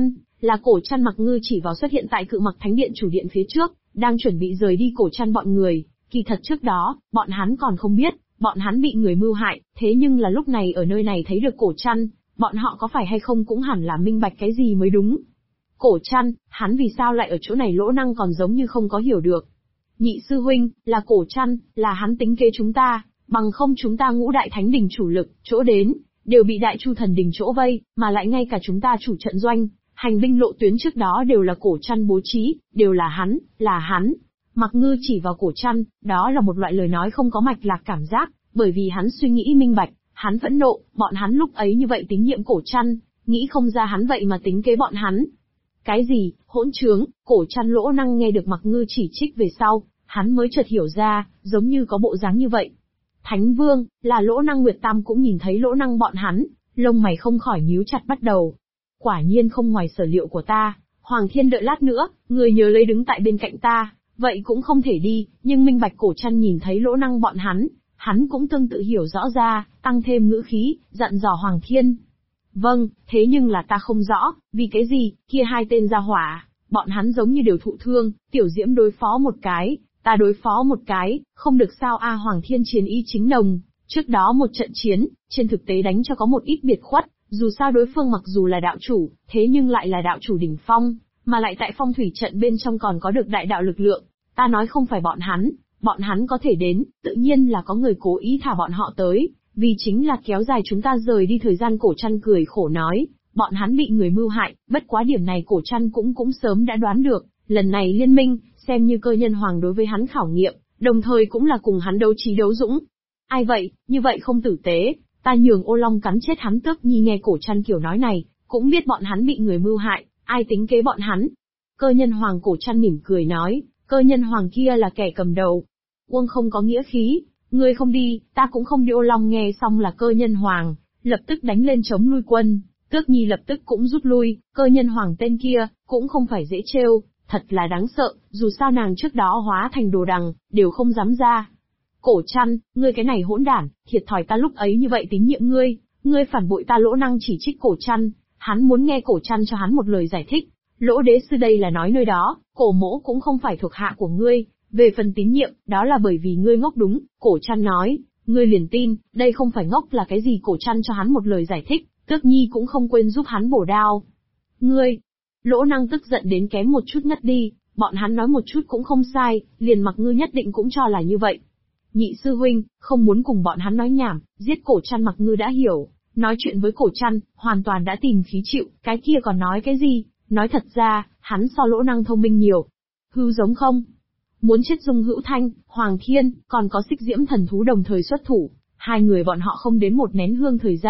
Cổ Trăn Mặc Ngư chỉ vào xuất hiện tại Cự Mặc Thánh Điện chủ điện phía trước, đang chuẩn bị rời đi Cổ Trăn bọn người, kỳ thật trước đó, bọn hắn còn không biết, bọn hắn bị người mưu hại, thế nhưng là lúc này ở nơi này thấy được Cổ Trăn, bọn họ có phải hay không cũng hẳn là minh bạch cái gì mới đúng. Cổ Trăn, hắn vì sao lại ở chỗ này? Lỗ Năng còn giống như không có hiểu được. Nhị sư huynh, là Cổ Trăn, là hắn tính kế chúng ta, bằng không chúng ta Ngũ Đại Thánh Đình chủ lực, chỗ đến, đều bị Đại Chu Thần Đình chỗ vây, mà lại ngay cả chúng ta chủ trận doanh, hành binh lộ tuyến trước đó đều là Cổ Trăn bố trí, đều là hắn. Mặc Ngư chỉ vào Cổ Trăn, đó là một loại lời nói không có mạch lạc cảm giác, bởi vì hắn suy nghĩ minh bạch, hắn phẫn nộ, bọn hắn lúc ấy như vậy tín nhiệm Cổ Trăn, nghĩ không ra hắn vậy mà tính kế bọn hắn. Cái gì? Hỗn trướng! Cổ Trăn Lỗ Năng nghe được Mặc Ngư chỉ trích về sau, hắn mới chợt hiểu ra, giống như có bộ dáng như vậy. Thánh Vương, là Lỗ Năng. Nguyệt Tam cũng nhìn thấy Lỗ Năng bọn hắn, lông mày không khỏi nhíu chặt bắt đầu. Quả nhiên không ngoài sở liệu của ta, Hoàng Thiên đợi lát nữa, người nhớ lấy đứng tại bên cạnh ta, vậy cũng không thể đi, nhưng minh bạch. Cổ Trăn nhìn thấy Lỗ Năng bọn hắn cũng tương tự hiểu rõ ra, tăng thêm ngữ khí, dặn dò Hoàng Thiên. Vâng, thế nhưng là ta không rõ, vì cái gì, kia 2 tên gia hỏa, bọn hắn giống như đều thụ thương, Tiểu Diễm đối phó một cái, ta đối phó một cái, không được sao a? Hoàng Thiên chiến ý chính nồng, trước đó một trận chiến, trên thực tế đánh cho có một ít biệt khuất, dù sao đối phương mặc dù là đạo chủ, thế nhưng lại là đạo chủ đỉnh phong, mà lại tại phong thủy trận bên trong còn có được đại đạo lực lượng, ta nói không phải bọn hắn có thể đến, tự nhiên là có người cố ý thả bọn họ tới, vì chính là kéo dài chúng ta rời đi thời gian. Cổ Trăn cười khổ nói, bọn hắn bị người mưu hại, bất quá điểm này Cổ Trăn cũng sớm đã đoán được, lần này liên minh, xem như Cơ Nhân Hoàng đối với hắn khảo nghiệm, đồng thời cũng là cùng hắn đấu trí đấu dũng. Ai vậy, như vậy không tử tế, ta nhường Ô Long cắn chết hắn. Tước Nhi nghe Cổ Trăn kiểu nói này, cũng biết bọn hắn bị người mưu hại, ai tính kế bọn hắn. Cơ Nhân Hoàng. Cổ Trăn mỉm cười nói, Cơ Nhân Hoàng kia là kẻ cầm đầu. Uông không có nghĩa khí, ngươi không đi, ta cũng không đi. Ô Long nghe xong là Cơ Nhân Hoàng, lập tức đánh lên chống lui quân, Tước Nhi lập tức cũng rút lui. Cơ Nhân Hoàng tên kia, cũng không phải dễ trêu, thật là đáng sợ, dù sao nàng trước đó hóa thành đồ đằng, đều không dám ra. Cổ Trăn, ngươi cái này hỗn đản, thiệt thòi ta lúc ấy như vậy tín nhiệm ngươi phản bội ta. Lỗ Năng chỉ trích Cổ Trăn, hắn muốn nghe Cổ Trăn cho hắn một lời giải thích. Lỗ đế sư đây là nói nơi đó, Cổ mỗ cũng không phải thuộc hạ của ngươi, về phần tín nhiệm, đó là bởi vì ngươi ngốc đúng. Cổ Trăn nói, ngươi liền tin, đây không phải ngốc là cái gì? Cổ Trăn cho hắn một lời giải thích, Tước Nhi cũng không quên giúp hắn bổ đao. Ngươi! Lỗ Năng tức giận đến kém một chút ngất đi, bọn hắn nói một chút cũng không sai, liền Mặc Ngư nhất định cũng cho là như vậy. Nhị sư huynh, không muốn cùng bọn hắn nói nhảm, giết Cổ Trăn. Mặc Ngư đã hiểu, nói chuyện với Cổ Trăn, hoàn toàn đã tìm khí chịu, cái kia còn nói cái gì? Nói thật ra, hắn so Lỗ Năng thông minh nhiều. Hư giống không? Muốn chết Dung Hữu Thanh, Hoàng Thiên, còn có Xích Diễm thần thú đồng thời xuất thủ, 2 người bọn họ không đến một nén hương thời gian,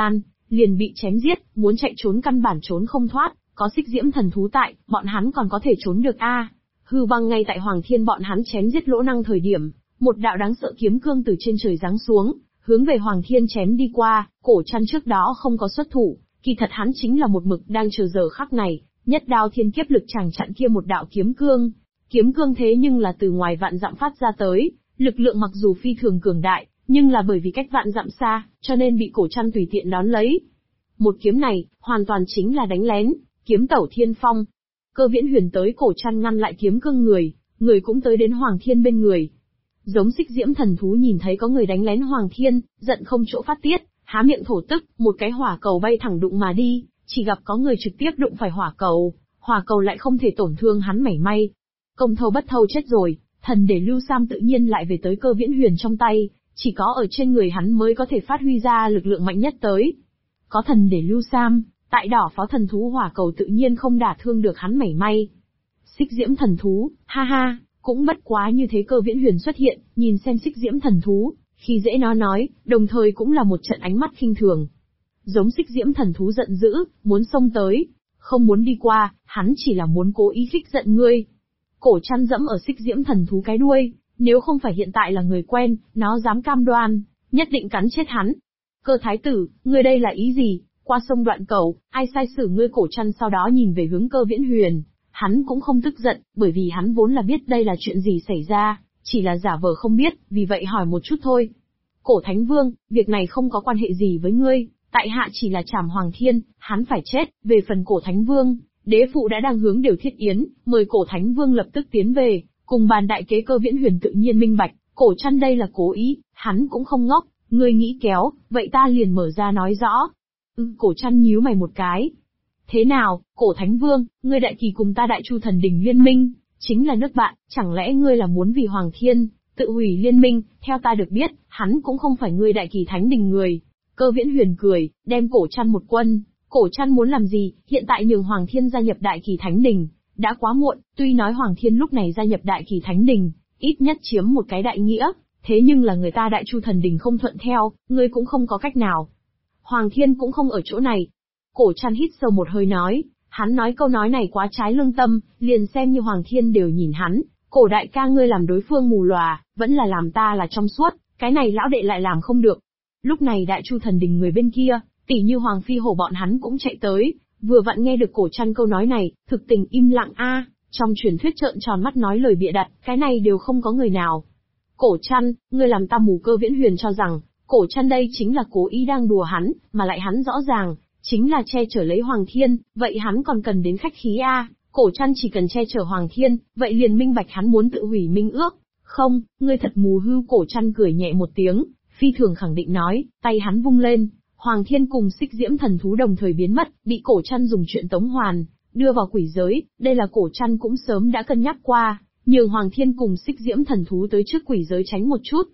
liền bị chém giết, muốn chạy trốn căn bản trốn không thoát, có xích diễm thần thú tại, bọn hắn còn có thể trốn được a. Hư băng ngay tại Hoàng Thiên bọn hắn chém giết Lỗ Năng thời điểm, một đạo đáng sợ kiếm cương từ trên trời giáng xuống, hướng về Hoàng Thiên chém đi qua, Cổ Trăn trước đó không có xuất thủ, kỳ thật hắn chính là một mực đang chờ giờ khắc này, nhất đao thiên kiếp lực chàng chặn kia một đạo kiếm cương. Kiếm cương thế nhưng là từ ngoài vạn dặm phát ra tới, lực lượng mặc dù phi thường cường đại, nhưng là bởi vì cách vạn dặm xa, cho nên bị Cổ Trăn tùy tiện đón lấy. Một kiếm này, hoàn toàn chính là đánh lén, kiếm tẩu thiên phong. Cơ Viễn Huyền tới Cổ Trăn ngăn lại kiếm cương người cũng tới đến Hoàng Thiên bên người. Giống xích diễm thần thú nhìn thấy có người đánh lén Hoàng Thiên, giận không chỗ phát tiết, há miệng thổ tức, một cái hỏa cầu bay thẳng đụng mà đi, chỉ gặp có người trực tiếp đụng phải hỏa cầu lại không thể tổn thương hắn mảy may. Công thâu bất thâu chết rồi, thần để Lưu Sam tự nhiên lại về tới Cơ Viễn Huyền trong tay, chỉ có ở trên người hắn mới có thể phát huy ra lực lượng mạnh nhất tới. Có thần để Lưu Sam, tại đỏ pháo thần thú hỏa cầu tự nhiên không đả thương được hắn mảy may. Xích diễm thần thú, ha ha, cũng bất quá như thế. Cơ Viễn Huyền xuất hiện, nhìn xem xích diễm thần thú, khi dễ nó nói, đồng thời cũng là một trận ánh mắt khinh thường. Giống xích diễm thần thú giận dữ, muốn xông tới, không muốn đi qua, hắn chỉ là muốn cố ý khích giận ngươi. Cổ Trăn dẫm ở xích diễm thần thú cái đuôi, nếu không phải hiện tại là người quen, nó dám cam đoan, nhất định cắn chết hắn. Cơ thái tử, ngươi đây là ý gì? Qua sông Đoạn Cầu, ai sai xử ngươi? Cổ Trăn sau đó nhìn về hướng Cơ Viễn Huyền, hắn cũng không tức giận, bởi vì hắn vốn là biết đây là chuyện gì xảy ra, chỉ là giả vờ không biết, vì vậy hỏi một chút thôi. Cổ Thánh Vương, việc này không có quan hệ gì với ngươi, tại hạ chỉ là trảm Hoàng Thiên, hắn phải chết. Về phần Cổ Thánh Vương, đế phụ đã đang hướng Điều Thiết Yến, mời Cổ Thánh Vương lập tức tiến về, cùng bàn đại kế. Cơ Viễn Huyền tự nhiên minh bạch, Cổ Trăn đây là cố ý, hắn cũng không ngốc, ngươi nghĩ kéo, vậy ta liền mở ra nói rõ. Cổ Trăn nhíu mày một cái. Thế nào, Cổ Thánh Vương, ngươi đại kỳ cùng ta Đại Chu Thần Đình liên minh, chính là nước bạn, chẳng lẽ ngươi là muốn vì Hoàng Thiên tự hủy liên minh? Theo ta được biết, hắn cũng không phải ngươi Đại Kỳ Thánh Đình người. Cơ Viễn Huyền cười, đem Cổ Trăn một quân. Cổ Trăn muốn làm gì? Hiện tại nhường Hoàng Thiên gia nhập Đại Kỳ Thánh Đình đã quá muộn. Tuy nói Hoàng Thiên lúc này gia nhập Đại Kỳ Thánh Đình, ít nhất chiếm một cái đại nghĩa, thế nhưng là người ta Đại Chu Thần Đình không thuận theo, ngươi cũng không có cách nào. Hoàng Thiên cũng không ở chỗ này. Cổ Trăn hít sâu một hơi nói, hắn nói câu nói này quá trái lương tâm, liền xem như Hoàng Thiên đều nhìn hắn, Cổ đại ca ngươi làm đối phương mù lòa, vẫn là làm ta là trong suốt, cái này lão đệ lại làm không được. Lúc này Đại Chu Thần Đình người bên kia, tỷ như Hoàng Phi Hổ bọn hắn cũng chạy tới, vừa vặn nghe được Cổ Trăn câu nói này, thực tình im lặng a, trong truyền thuyết trợn tròn mắt nói lời bịa đặt, cái này đều không có người nào. Cổ Trăn, ngươi làm ta mù? Cơ Viễn Huyền cho rằng, Cổ Trăn đây chính là cố ý đang đùa hắn, mà lại hắn rõ ràng chính là che chở lấy Hoàng Thiên, vậy hắn còn cần đến khách khí a? Cổ Trăn chỉ cần che chở Hoàng Thiên, vậy liền minh bạch hắn muốn tự hủy minh ước. Không, ngươi thật mù hư. Cổ Trăn cười nhẹ một tiếng, phi thường khẳng định nói, tay hắn vung lên, Hoàng Thiên cùng xích diễm thần thú đồng thời biến mất, bị Cổ Trăn dùng chuyện tống hoàn, đưa vào quỷ giới. Đây là Cổ Trăn cũng sớm đã cân nhắc qua, nhường Hoàng Thiên cùng xích diễm thần thú tới trước quỷ giới tránh một chút.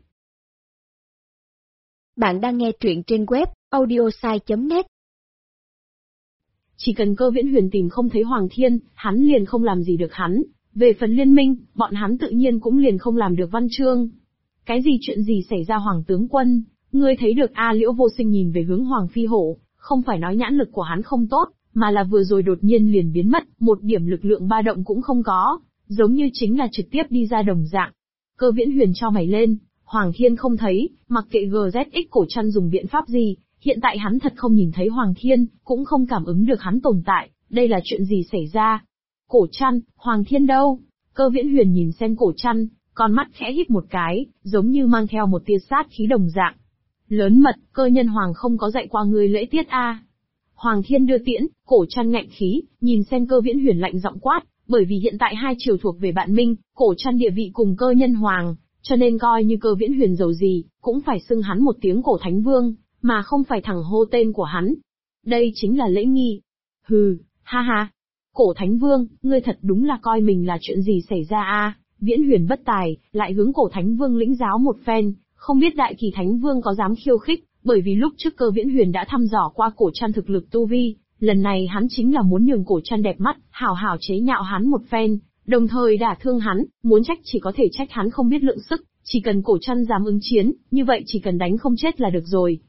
Bạn đang nghe truyện trên web audiosai.net. Chỉ cần Cơ Viễn Huyền tìm không thấy Hoàng Thiên, hắn liền không làm gì được hắn. Về phần liên minh, bọn hắn tự nhiên cũng liền không làm được văn chương. Cái gì chuyện gì xảy ra Hoàng tướng quân, ngươi thấy được a? Liễu Vô Sinh nhìn về hướng Hoàng Phi Hổ, không phải nói nhãn lực của hắn không tốt, mà là vừa rồi đột nhiên liền biến mất, một điểm lực lượng ba động cũng không có, giống như chính là trực tiếp đi ra đồng dạng. Cơ Viễn Huyền cho mày lên, Hoàng Thiên không thấy, mặc kệ GZX Cổ Trăn dùng biện pháp gì, hiện tại hắn thật không nhìn thấy Hoàng Thiên, cũng không cảm ứng được hắn tồn tại, đây là chuyện gì xảy ra? Cổ Trăn, Hoàng Thiên đâu? Cơ Viễn Huyền nhìn xem Cổ Trăn, con mắt khẽ híp một cái, giống như mang theo một tia sát khí đồng dạng. Lớn mật, Cơ nhân Hoàng không có dạy qua ngươi lễ tiết a? Hoàng Thiên đưa tiễn, Cổ Trăn ngạnh khí, nhìn xem Cơ Viễn Huyền lạnh giọng quát, bởi vì hiện tại hai triều thuộc về bạn Minh, Cổ Trăn địa vị cùng Cơ nhân Hoàng, cho nên coi như Cơ Viễn Huyền giàu gì, cũng phải xưng hắn một tiếng Cổ Thánh Vương, mà không phải thẳng hô tên của hắn. Đây chính là lễ nghi. Hừ, ha ha. Cổ Thánh Vương, ngươi thật đúng là coi mình là chuyện gì xảy ra a? Viễn Huyền bất tài, lại hướng Cổ Thánh Vương lĩnh giáo một phen, không biết Đại Kỳ Thánh Vương có dám khiêu khích, bởi vì lúc trước Cơ Viễn Huyền đã thăm dò qua Cổ Trăn thực lực tu vi, lần này hắn chính là muốn nhường Cổ Trăn đẹp mắt, hào hào chế nhạo hắn một phen, đồng thời đả thương hắn, muốn trách chỉ có thể trách hắn không biết lượng sức, chỉ cần Cổ Trăn dám ứng chiến, như vậy chỉ cần đánh không chết là được rồi.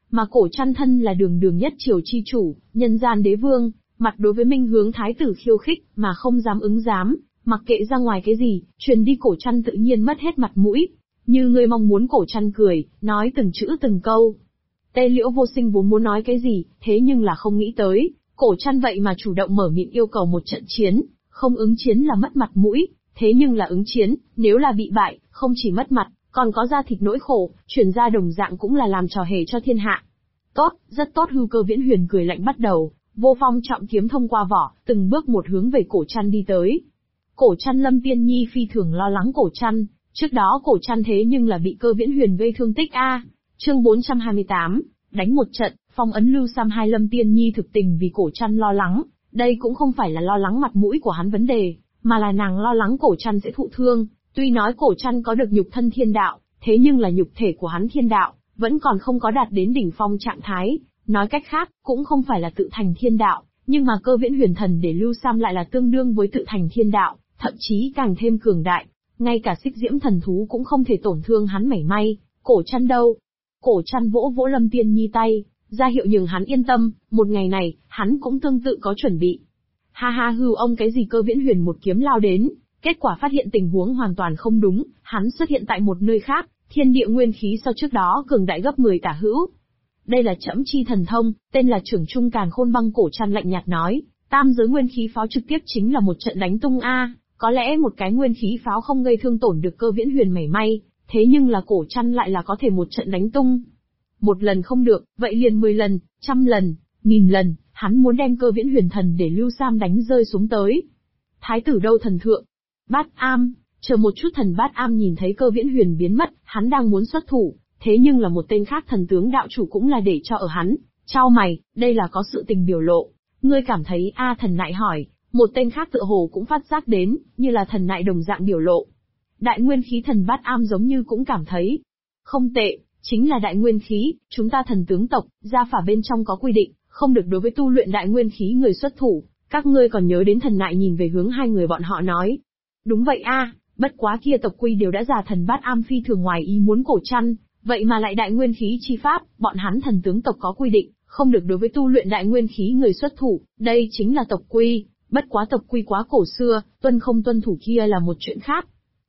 Mà Cổ Trăn thân là đường đường nhất triều chi chủ, nhân gian đế vương, mặt đối với Minh Hướng thái tử khiêu khích, mà không dám ứng dám, mặc kệ ra ngoài cái gì, truyền đi Cổ Trăn tự nhiên mất hết mặt mũi. Như ngươi mong muốn, Cổ Trăn cười, nói từng chữ từng câu. Tê Liễu Vô Sinh vốn muốn nói cái gì, thế nhưng là không nghĩ tới, Cổ Trăn vậy mà chủ động mở miệng yêu cầu một trận chiến, không ứng chiến là mất mặt mũi, thế nhưng là ứng chiến, nếu là bị bại, không chỉ mất mặt, còn có da thịt nỗi khổ, chuyển ra đồng dạng cũng là làm trò hề cho thiên hạ. Tốt, rất tốt. Hưu Cơ Viễn Huyền cười lạnh bắt đầu, vô phong trọng kiếm thông qua vỏ, từng bước một hướng về Cổ Trăn đi tới. Cổ Trăn Lâm Tiên Nhi phi thường lo lắng Cổ Trăn, trước đó Cổ Trăn thế nhưng là bị Cơ Viễn Huyền gây thương tích a. Chương 428, đánh một trận, phong ấn Lưu Sam hai. Lâm Tiên Nhi thực tình vì Cổ Trăn lo lắng, đây cũng không phải là lo lắng mặt mũi của hắn vấn đề, mà là nàng lo lắng Cổ Trăn sẽ thụ thương. Tuy nói Cổ Trăn có được nhục thân thiên đạo, thế nhưng là nhục thể của hắn thiên đạo, vẫn còn không có đạt đến đỉnh phong trạng thái, nói cách khác, cũng không phải là tự thành thiên đạo, nhưng mà Cơ Viễn Huyền thần để Lưu Sam lại là tương đương với tự thành thiên đạo, thậm chí càng thêm cường đại, ngay cả xích diễm thần thú cũng không thể tổn thương hắn mảy may. Cổ Trăn đâu? Cổ Trăn vỗ vỗ Lâm Tiên Nhi tay, ra hiệu nhường hắn yên tâm, một ngày này, hắn cũng tương tự có chuẩn bị. Ha ha, hưu ông cái gì? Cơ Viễn Huyền một kiếm lao đến, kết quả phát hiện tình huống hoàn toàn không đúng, hắn xuất hiện tại một nơi khác, thiên địa nguyên khí so trước đó cường đại gấp 10 tả hữu. Đây là trẫm chi thần thông, tên là Trưởng Trung Càn Khôn Băng. Cổ Trăn lạnh nhạt nói, tam giới nguyên khí pháo trực tiếp chính là một trận đánh tung a. Có lẽ một cái nguyên khí pháo không gây thương tổn được Cơ Viễn Huyền mảy may, thế nhưng là Cổ Trăn lại là có thể một trận đánh tung. Một lần không được, vậy liền 10 lần, 100 lần, 1000 lần, hắn muốn đem Cơ Viễn Huyền thần để Lưu Sam đánh rơi xuống tới. Thái tử đâu thần thượng? Bát Am, chờ một chút. Thần Bát Am nhìn thấy Cơ Viễn Huyền biến mất, hắn đang muốn xuất thủ, thế nhưng là một tên khác thần tướng đạo chủ cũng là để cho ở hắn. Chau mày, đây là có sự tình biểu lộ. Ngươi cảm thấy a? Thần Nại hỏi. Một tên khác tựa hồ cũng phát giác đến, như là Thần Nại đồng dạng biểu lộ. Đại nguyên khí. Thần Bát Am giống như cũng cảm thấy. Không tệ, chính là đại nguyên khí, chúng ta thần tướng tộc, gia phả bên trong có quy định, không được đối với tu luyện đại nguyên khí người xuất thủ. Các ngươi còn nhớ đến? Thần Nại nhìn về hướng hai người bọn họ nói. Đúng vậy a, bất quá kia tộc quy đều đã già. Thần Bát Am phi thường ngoài ý muốn Cổ Trăn, vậy mà lại đại nguyên khí chi pháp, bọn hắn thần tướng tộc có quy định, không được đối với tu luyện đại nguyên khí người xuất thủ, đây chính là tộc quy, bất quá tộc quy quá cổ xưa, tuân không tuân thủ kia là một chuyện khác.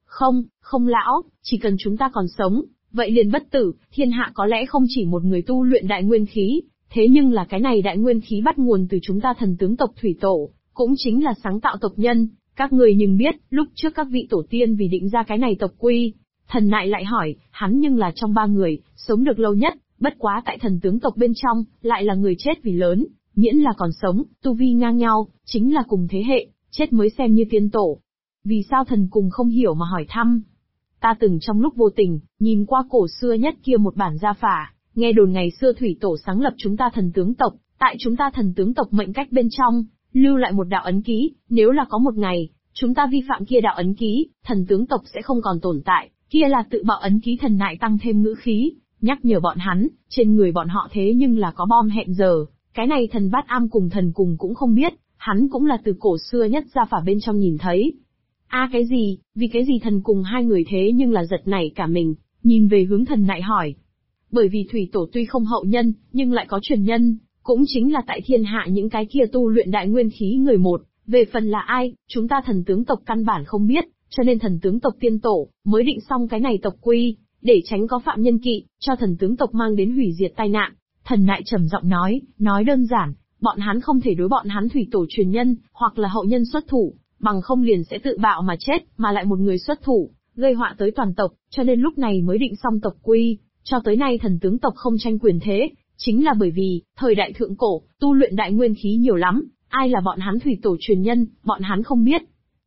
Không lão, chỉ cần chúng ta còn sống, vậy liền bất tử, thiên hạ có lẽ không chỉ một người tu luyện đại nguyên khí, thế nhưng là cái này đại nguyên khí bắt nguồn từ chúng ta thần tướng tộc thủy tổ, cũng chính là sáng tạo tộc nhân. Các người nhưng biết, lúc trước các vị tổ tiên vì định ra cái này tộc quy. Thần Nại lại hỏi, hắn nhưng là trong ba người, sống được lâu nhất, bất quá tại thần tướng tộc bên trong, lại là người chết vì lớn, miễn là còn sống, tu vi ngang nhau, chính là cùng thế hệ, chết mới xem như tiên tổ. Vì sao? Thần cùng không hiểu mà hỏi thăm. Ta từng trong lúc vô tình, nhìn qua cổ xưa nhất kia một bản gia phả, nghe đồn ngày xưa thủy tổ sáng lập chúng ta thần tướng tộc, tại chúng ta thần tướng tộc mệnh cách bên trong, lưu lại một đạo ấn ký, nếu là có một ngày, chúng ta vi phạm kia đạo ấn ký, thần tướng tộc sẽ không còn tồn tại, kia là tự bạo ấn ký. Thần Nại tăng thêm ngữ khí, nhắc nhở bọn hắn, trên người bọn họ thế nhưng là có bom hẹn giờ, cái này thần Bát Am cùng thần cùng cũng không biết, hắn cũng là từ cổ xưa nhất gia phả bên trong nhìn thấy. Cái gì, vì cái gì? Thần cùng hai người thế nhưng là giật nảy cả mình, nhìn về hướng Thần Nại hỏi. Bởi vì thủy tổ tuy không hậu nhân, nhưng lại có truyền nhân, cũng chính là tại thiên hạ những cái kia tu luyện đại nguyên khí người một, về phần là ai, chúng ta thần tướng tộc căn bản không biết, cho nên thần tướng tộc tiên tổ mới định xong cái này tộc quy, để tránh có phạm nhân kỵ, cho thần tướng tộc mang đến hủy diệt tai nạn. Thần Nại trầm giọng nói đơn giản, bọn hắn không thể đối bọn hắn thủy tổ truyền nhân, hoặc là hậu nhân xuất thủ, bằng không liền sẽ tự bạo mà chết, mà lại một người xuất thủ, gây họa tới toàn tộc, cho nên lúc này mới định xong tộc quy, cho tới nay thần tướng tộc không tranh quyền thế, chính là bởi vì, thời đại thượng cổ, tu luyện đại nguyên khí nhiều lắm, ai là bọn hắn thủy tổ truyền nhân, bọn hắn không biết.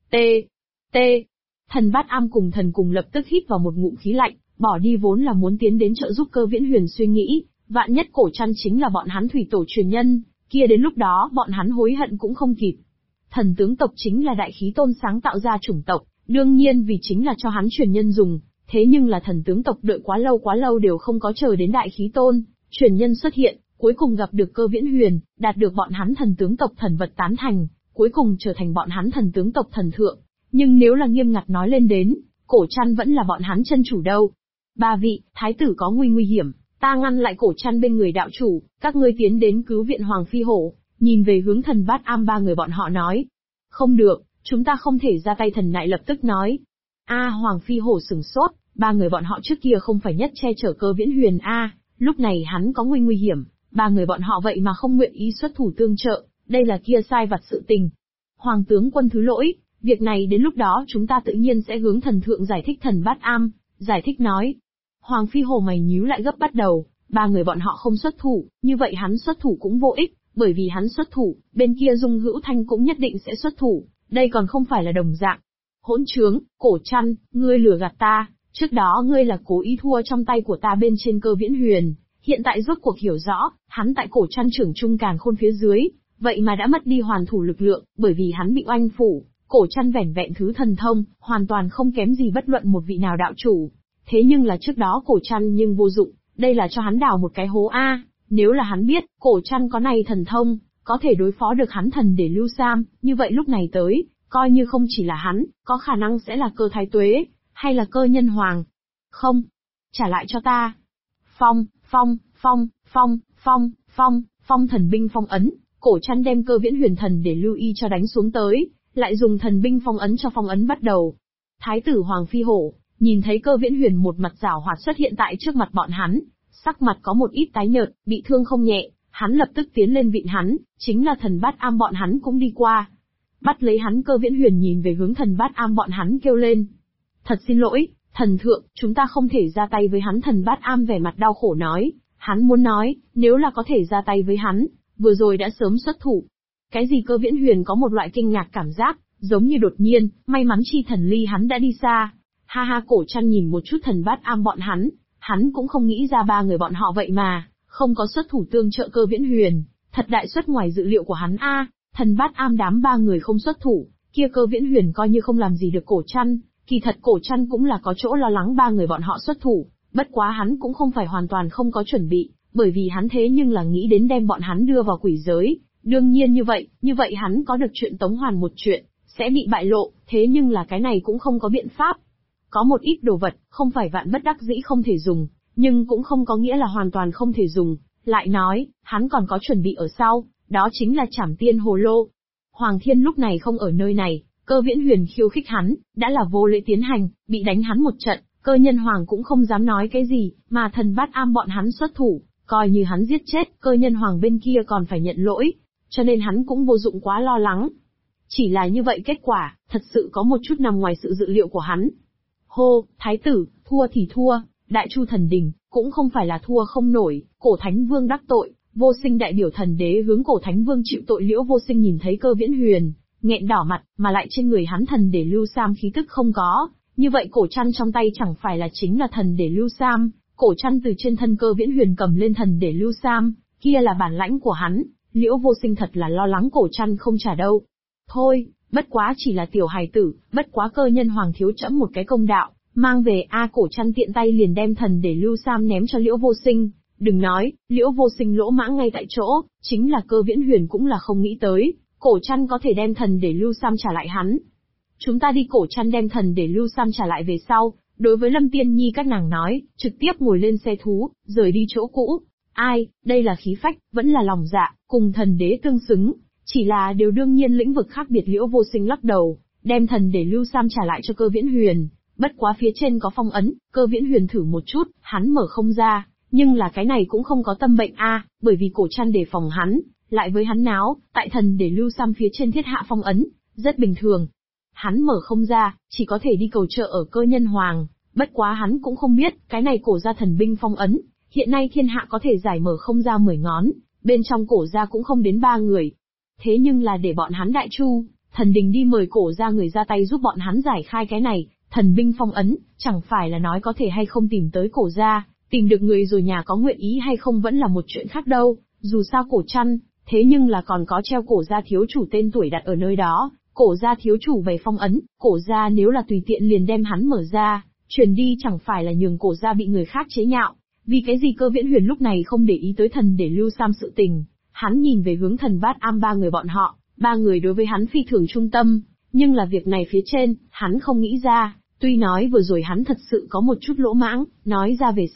Thần Bát Am cùng thần cùng lập tức hít vào một ngụm khí lạnh, bỏ đi vốn là muốn tiến đến trợ giúp Cơ Viễn Huyền suy nghĩ, vạn nhất Cổ Trăn chính là bọn hắn thủy tổ truyền nhân, kia đến lúc đó bọn hắn hối hận cũng không kịp. Thần tướng tộc chính là đại khí tôn sáng tạo ra chủng tộc, đương nhiên vì chính là cho hắn truyền nhân dùng, thế nhưng là thần tướng tộc đợi quá lâu đều không có chờ đến đại khí tôn, truyền nhân xuất hiện, cuối cùng gặp được Cơ Viễn Huyền, đạt được bọn hắn thần tướng tộc thần vật tán thành, cuối cùng trở thành bọn hắn thần tướng tộc thần thượng. Nhưng nếu là nghiêm ngặt nói lên đến, Cổ Trăn vẫn là bọn hắn chân chủ đâu. Ba vị, thái tử có nguy hiểm, Ta ngăn lại cổ chăn bên người đạo chủ, các ngươi tiến đến cứu viện Hoàng Phi Hổ, nhìn về hướng Thần Bát Am ba người bọn họ nói. Không được, chúng ta không thể ra tay. Thần Nại lập tức nói. Hoàng Phi Hổ sửng sốt, ba người bọn họ trước kia không phải nhất che chở Cơ Viễn Huyền lúc này hắn có nguy hiểm, ba người bọn họ vậy mà không nguyện ý xuất thủ tương trợ, đây là kia sai vặt sự tình. Hoàng tướng quân thứ lỗi, việc này đến lúc đó chúng ta tự nhiên sẽ hướng thần thượng giải thích. Thần Bát Am giải thích nói. Hoàng Phi Hổ mày nhíu lại gấp bắt đầu, ba người bọn họ không xuất thủ, như vậy hắn xuất thủ cũng vô ích, bởi vì hắn xuất thủ, bên kia Dung Hữu Thanh cũng nhất định sẽ xuất thủ, đây còn không phải là đồng dạng. Hỗn trướng, cổ chăn, ngươi lừa gạt ta, trước đó ngươi là cố ý thua trong tay của ta bên trên Cơ Viễn Huyền, hiện tại rốt cuộc hiểu rõ, hắn tại cổ chăn trưởng trung càn khôn phía dưới, vậy mà đã mất đi hoàn thủ lực lượng, bởi vì hắn bị oanh phủ, cổ chăn vẻn vẹn thứ thần thông, hoàn toàn không kém gì bất luận một vị nào đạo chủ. Thế nhưng là trước đó cổ chăn nhưng vô dụng, đây là cho hắn đào một cái hố nếu là hắn biết, cổ chăn có này thần thông, có thể đối phó được hắn thần để lưu sam, như vậy lúc này tới, coi như không chỉ là hắn, có khả năng sẽ là Cơ Thái Tuế, hay là Cơ Nhân Hoàng. Không, trả lại cho ta. Phong thần binh phong ấn, cổ chăn đem Cơ Viễn Huyền thần để lưu y cho đánh xuống tới, lại dùng thần binh phong ấn cho phong ấn bắt đầu. Thái tử Hoàng Phi Hổ, nhìn thấy Cơ Viễn Huyền một mặt giảo hoạt xuất hiện tại trước mặt bọn hắn, sắc mặt có một ít tái nhợt, bị thương không nhẹ, hắn lập tức tiến lên vịn hắn, chính là Thần Bát Am bọn hắn cũng đi qua. Bắt lấy hắn. Cơ Viễn Huyền nhìn về hướng Thần Bát Am bọn hắn kêu lên. Thật xin lỗi, thần thượng, chúng ta không thể ra tay với hắn. Thần Bát Am vẻ mặt đau khổ nói, hắn muốn nói, nếu là có thể ra tay với hắn, vừa rồi đã sớm xuất thủ. Cái gì? Cơ Viễn Huyền có một loại kinh ngạc cảm giác, giống như đột nhiên, may mắn chi thần ly hắn đã đi xa. Ha, cổ chăn nhìn một chút Thần Bát Am bọn hắn cũng không nghĩ ra ba người bọn họ vậy mà không có xuất thủ tương trợ Cơ Viễn Huyền, thật đại xuất ngoài dự liệu của hắn Thần Bát Am đám ba người không xuất thủ, kia Cơ Viễn Huyền coi như không làm gì được cổ chăn, kỳ thật cổ chăn cũng là có chỗ lo lắng ba người bọn họ xuất thủ, bất quá hắn cũng không phải hoàn toàn không có chuẩn bị, bởi vì hắn thế nhưng là nghĩ đến đem bọn hắn đưa vào quỷ giới, đương nhiên như vậy hắn có được chuyện Tống Hoàn một chuyện, sẽ bị bại lộ, thế nhưng là cái này cũng không có biện pháp. Có một ít đồ vật, không phải vạn bất đắc dĩ không thể dùng, nhưng cũng không có nghĩa là hoàn toàn không thể dùng. Lại nói, hắn còn có chuẩn bị ở sau, đó chính là Trảm Tiên Hồ Lô. Hoàng Thiên lúc này không ở nơi này, Cơ Viễn Huyền khiêu khích hắn, đã là vô lễ tiến hành, bị đánh hắn một trận, Cơ Nhân Hoàng cũng không dám nói cái gì, mà Thần Bát Am bọn hắn xuất thủ, coi như hắn giết chết, Cơ Nhân Hoàng bên kia còn phải nhận lỗi, cho nên hắn cũng vô dụng quá lo lắng. Chỉ là như vậy kết quả, thật sự có một chút nằm ngoài sự dự liệu của hắn. Hô, thái tử, thua thì thua, Đại Chu thần đình, cũng không phải là thua không nổi, Cổ Thánh Vương đắc tội, Vô Sinh đại biểu thần đế hướng Cổ Thánh Vương chịu tội. Liễu Vô Sinh nhìn thấy Cơ Viễn Huyền, nghẹn đỏ mặt, mà lại trên người hắn thần để lưu sam khí tức không có, như vậy cổ chăn trong tay chẳng phải là chính là thần để lưu sam, cổ chăn từ trên thân Cơ Viễn Huyền cầm lên thần để lưu sam, kia là bản lãnh của hắn, Liễu Vô Sinh thật là lo lắng cổ chăn không trả đâu. Thôi, bất quá chỉ là tiểu hài tử, bất quá Cơ Nhân Hoàng thiếu trẫm một cái công đạo, mang về cổ chăn tiện tay liền đem thần để lưu sam ném cho Liễu Vô Sinh. Đừng nói, Liễu Vô Sinh lỗ mãng ngay tại chỗ, chính là Cơ Viễn Huyền cũng là không nghĩ tới, cổ chăn có thể đem thần để lưu sam trả lại hắn. Chúng ta đi. Cổ chăn đem thần để lưu sam trả lại về sau, đối với Lâm Tiên Nhi các nàng nói, trực tiếp ngồi lên xe thú, rời đi chỗ cũ. Ai, đây là khí phách, vẫn là lòng dạ, cùng thần đế tương xứng, chỉ là đều đương nhiên lĩnh vực khác biệt. Liễu Vô Sinh lắc đầu, đem thần để lưu sam trả lại cho Cơ Viễn Huyền, bất quá phía trên có phong ấn, Cơ Viễn Huyền thử một chút, hắn mở không ra, nhưng là cái này cũng không có tâm bệnh bởi vì cổ chăn đề phòng hắn, lại với hắn náo, tại thần để lưu sam phía trên thiết hạ phong ấn, rất bình thường. Hắn mở không ra, chỉ có thể đi cầu trợ ở Cơ Nhân Hoàng, bất quá hắn cũng không biết, cái này cổ gia thần binh phong ấn, hiện nay thiên hạ có thể giải mở không ra 10 ngón, bên trong cổ gia cũng không đến 3 người. Thế nhưng là để bọn hắn Đại Chu thần đình đi mời cổ gia người ra tay giúp bọn hắn giải khai cái này thần binh phong ấn, chẳng phải là nói có thể hay không tìm tới cổ gia, tìm được người rồi nhà có nguyện ý hay không vẫn là một chuyện khác đâu. Dù sao cổ chăn, thế nhưng là còn có treo cổ gia thiếu chủ tên tuổi đặt ở nơi đó, cổ gia thiếu chủ về phong ấn, cổ gia nếu là tùy tiện liền đem hắn mở ra, truyền đi chẳng phải là nhường cổ gia bị người khác chế nhạo. Vì cái gì Cơ Viễn Huyền lúc này không để ý tới thần để lưu sam sự tình, hắn nhìn về hướng Thần Bát Am ba người bọn họ, ba người đối với hắn phi thường trung tâm, nhưng là việc này phía trên, hắn không nghĩ ra, tuy nói vừa rồi hắn thật sự có một chút lỗ mãng, nói ra về sau,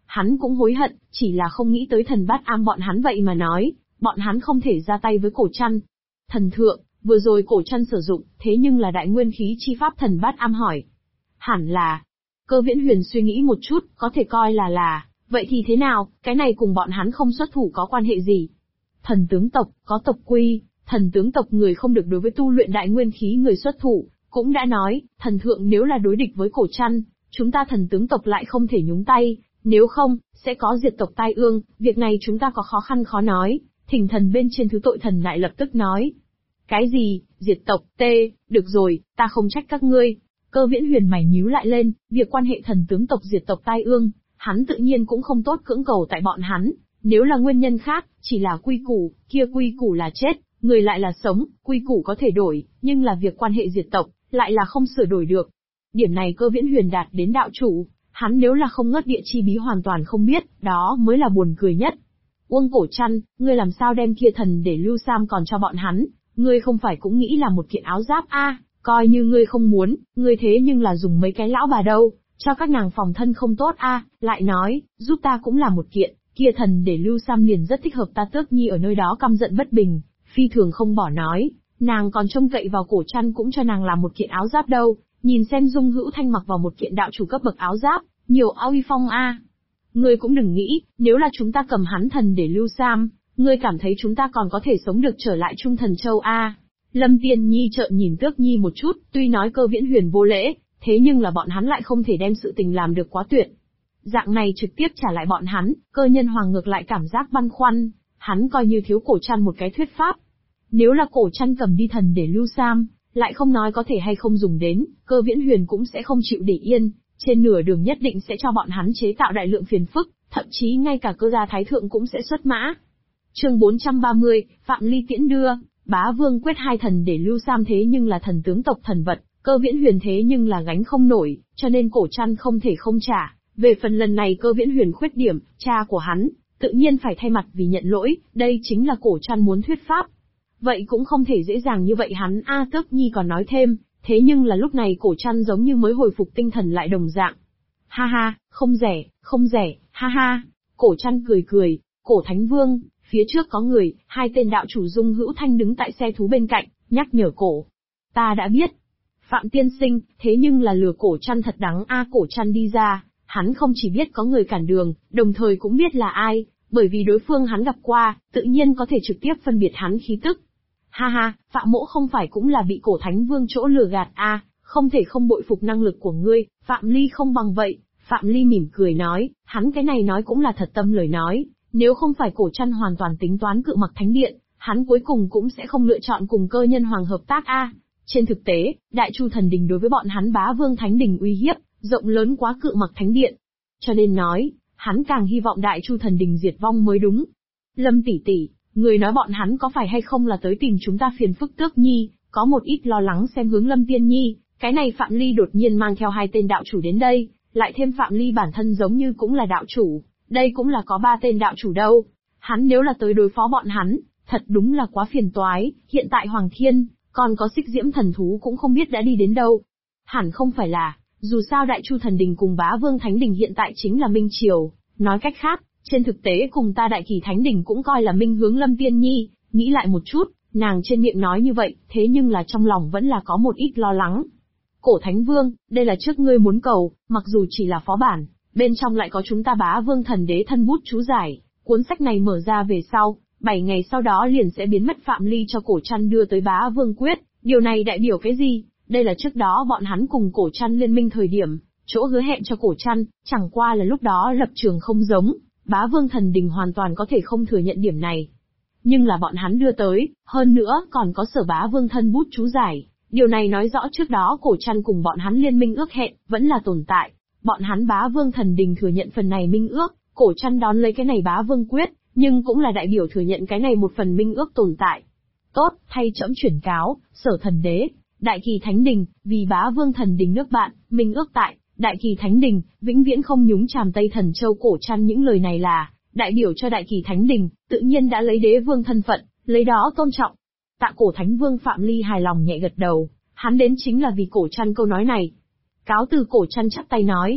Hắn cũng hối hận, chỉ là không nghĩ tới thần bát am bọn hắn vậy mà nói, bọn hắn không thể ra tay với cổ trăn. Thần thượng, vừa rồi cổ trăn sử dụng, thế nhưng là đại nguyên khí chi pháp. Thần bát am hỏi. Hẳn là. Cơ Viễn Huyền suy nghĩ một chút, có thể coi là. Vậy thì thế nào, cái này cùng bọn hắn không xuất thủ có quan hệ gì? Thần tướng tộc, có tộc quy, thần tướng tộc người không được đối với tu luyện đại nguyên khí người xuất thủ, cũng đã nói, thần thượng nếu là đối địch với cổ trăn, chúng ta thần tướng tộc lại không thể nhúng tay, nếu không, sẽ có diệt tộc tai ương, việc này chúng ta có khó khăn khó nói. Thỉnh thần bên trên thứ tội thần lại lập tức nói. Cái gì, diệt tộc, được rồi, ta không trách các ngươi. Cơ Viễn Huyền mày nhíu lại lên, việc quan hệ thần tướng tộc diệt tộc tai ương, hắn tự nhiên cũng không tốt cưỡng cầu tại bọn hắn, nếu là nguyên nhân khác, chỉ là quy củ, kia quy củ là chết, người lại là sống, quy củ có thể đổi, nhưng là việc quan hệ diệt tộc, lại là không sửa đổi được. Điểm này Cơ Viễn Huyền đạt đến đạo chủ, hắn nếu là không ngớt địa chi bí hoàn toàn không biết, đó mới là buồn cười nhất. Uông Cổ Trăn, ngươi làm sao đem kia thần để lưu sam còn cho bọn hắn, ngươi không phải cũng nghĩ là một kiện áo giáp coi như ngươi không muốn, ngươi thế nhưng là dùng mấy cái lão bà đâu, cho các nàng phòng thân không tốt lại nói, giúp ta cũng là một kiện, kia thần để lưu sam liền rất thích hợp. Ta Tước Nhi ở nơi đó căm giận bất bình, phi thường không bỏ nói, nàng còn trông cậy vào Cổ Trăn cũng cho nàng làm một kiện áo giáp đâu, nhìn xem Dung Hữu Thanh mặc vào một kiện đạo chủ cấp bậc áo giáp, nhiều uy phong Ngươi cũng đừng nghĩ, nếu là chúng ta cầm hắn thần để lưu sam, ngươi cảm thấy chúng ta còn có thể sống được trở lại Trung Thần Châu Lâm Tiên Nhi trợn nhìn Tước Nhi một chút, tuy nói Cơ Viễn Huyền vô lễ, thế nhưng là bọn hắn lại không thể đem sự tình làm được quá tuyệt. Dạng này trực tiếp trả lại bọn hắn, Cơ Nhân Hoàng ngược lại cảm giác băn khoăn, hắn coi như thiếu Cổ Trăn một cái thuyết pháp. Nếu là Cổ Trăn cầm đi thần để lưu sam, lại không nói có thể hay không dùng đến, Cơ Viễn Huyền cũng sẽ không chịu để yên, trên nửa đường nhất định sẽ cho bọn hắn chế tạo đại lượng phiền phức, thậm chí ngay cả Cơ gia thái thượng cũng sẽ xuất mã. Chương 430, Phạm Ly tiễn đưa, Bá Vương quyết hai thần để lưu sam thế nhưng là thần tướng tộc thần vật, Cơ Viễn Huyền thế nhưng là gánh không nổi, cho nên Cổ Trăn không thể không trả. Về phần lần này Cơ Viễn Huyền khuyết điểm, cha của hắn, tự nhiên phải thay mặt vì nhận lỗi, đây chính là Cổ Trăn muốn thuyết pháp. Vậy cũng không thể dễ dàng như vậy hắn Tước Nhi còn nói thêm, thế nhưng là lúc này Cổ Trăn giống như mới hồi phục tinh thần lại đồng dạng. Ha ha, không rẻ, ha ha. Cổ Trăn cười cười, Cổ Thánh Vương, phía trước có người, hai tên đạo chủ Dung Hữu Thanh đứng tại xe thú bên cạnh, nhắc nhở cổ. Ta đã biết. Phạm tiên sinh, thế nhưng là lừa Cổ Trăn thật đắng Cổ Trăn đi ra, hắn không chỉ biết có người cản đường, đồng thời cũng biết là ai, bởi vì đối phương hắn gặp qua, tự nhiên có thể trực tiếp phân biệt hắn khí tức. Ha ha, Phạm mỗ không phải cũng là bị Cổ Thánh Vương chỗ lừa gạt không thể không bội phục năng lực của ngươi, Phạm Ly không bằng vậy. Phạm Ly mỉm cười nói, hắn cái này nói cũng là thật tâm lời nói, nếu không phải Cổ Trăn hoàn toàn tính toán Cự Mặc Thánh Điện, hắn cuối cùng cũng sẽ không lựa chọn cùng Cơ Nhân Hoàng hợp tác Trên thực tế, Đại Chu Thần Đình đối với bọn hắn Bá Vương Thánh Đình uy hiếp, rộng lớn quá Cự Mặc Thánh Điện. Cho nên nói, hắn càng hy vọng Đại Chu Thần Đình diệt vong mới đúng. Lâm tỷ tỷ, người nói bọn hắn có phải hay không là tới tìm chúng ta phiền phức Tước Nhi, có một ít lo lắng xem hướng Lâm Tiên Nhi, cái này Phạm Ly đột nhiên mang theo hai tên đạo chủ đến đây, lại thêm Phạm Ly bản thân giống như cũng là đạo chủ, đây cũng là có ba tên đạo chủ đâu. Hắn nếu là tới đối phó bọn hắn, thật đúng là quá phiền toái, hiện tại Hoàng Thiên, còn có Xích Diễm thần thú cũng không biết đã đi đến đâu. Hẳn không phải là, dù sao Đại Chu Thần Đình cùng Bá Vương Thánh Đình hiện tại chính là Minh Triều, nói cách khác, trên thực tế cùng ta Đại Kỳ Thánh Đình cũng coi là minh hướng Lâm Tiên Nhi, nghĩ lại một chút, nàng trên miệng nói như vậy, thế nhưng là trong lòng vẫn là có một ít lo lắng. Cổ Thánh Vương, đây là trước ngươi muốn cầu, mặc dù chỉ là phó bản, bên trong lại có chúng ta Bá Vương Thần Đế thân bút chú giải, cuốn sách này mở ra về sau, 7 ngày sau đó liền sẽ biến mất. Phạm Ly cho Cổ Trăn đưa tới Bá Vương Quyết, điều này đại biểu cái gì? Đây là trước đó bọn hắn cùng Cổ Trăn liên minh thời điểm, chỗ hứa hẹn cho Cổ Trăn, chẳng qua là lúc đó lập trường không giống, Bá Vương Thần Đình hoàn toàn có thể không thừa nhận điểm này. Nhưng là bọn hắn đưa tới, hơn nữa còn có Sở Bá Vương thân bút chú giải, điều này nói rõ trước đó Cổ Trăn cùng bọn hắn liên minh ước hẹn, vẫn là tồn tại. Bọn hắn Bá Vương Thần Đình thừa nhận phần này minh ước, Cổ Trăn đón lấy cái này Bá Vương Quyết, nhưng cũng là đại biểu thừa nhận cái này một phần minh ước tồn tại. Tốt, thay trẫm chuyển cáo, Sở Thần Đế, Đại Kỳ Thánh Đình, vì Bá Vương Thần Đình nước bạn, minh ước tại Đại Kỳ Thánh Đình, vĩnh viễn không nhúng chàm Tây Thần Châu. Cổ Trăn những lời này là đại biểu cho Đại Kỳ Thánh Đình, tự nhiên đã lấy đế vương thân phận, lấy đó tôn trọng. Tạ Cổ Thánh Vương Phạm Ly hài lòng nhẹ gật đầu, hắn đến chính là vì Cổ Trăn câu nói này. Cáo từ Cổ Trăn chắp tay nói.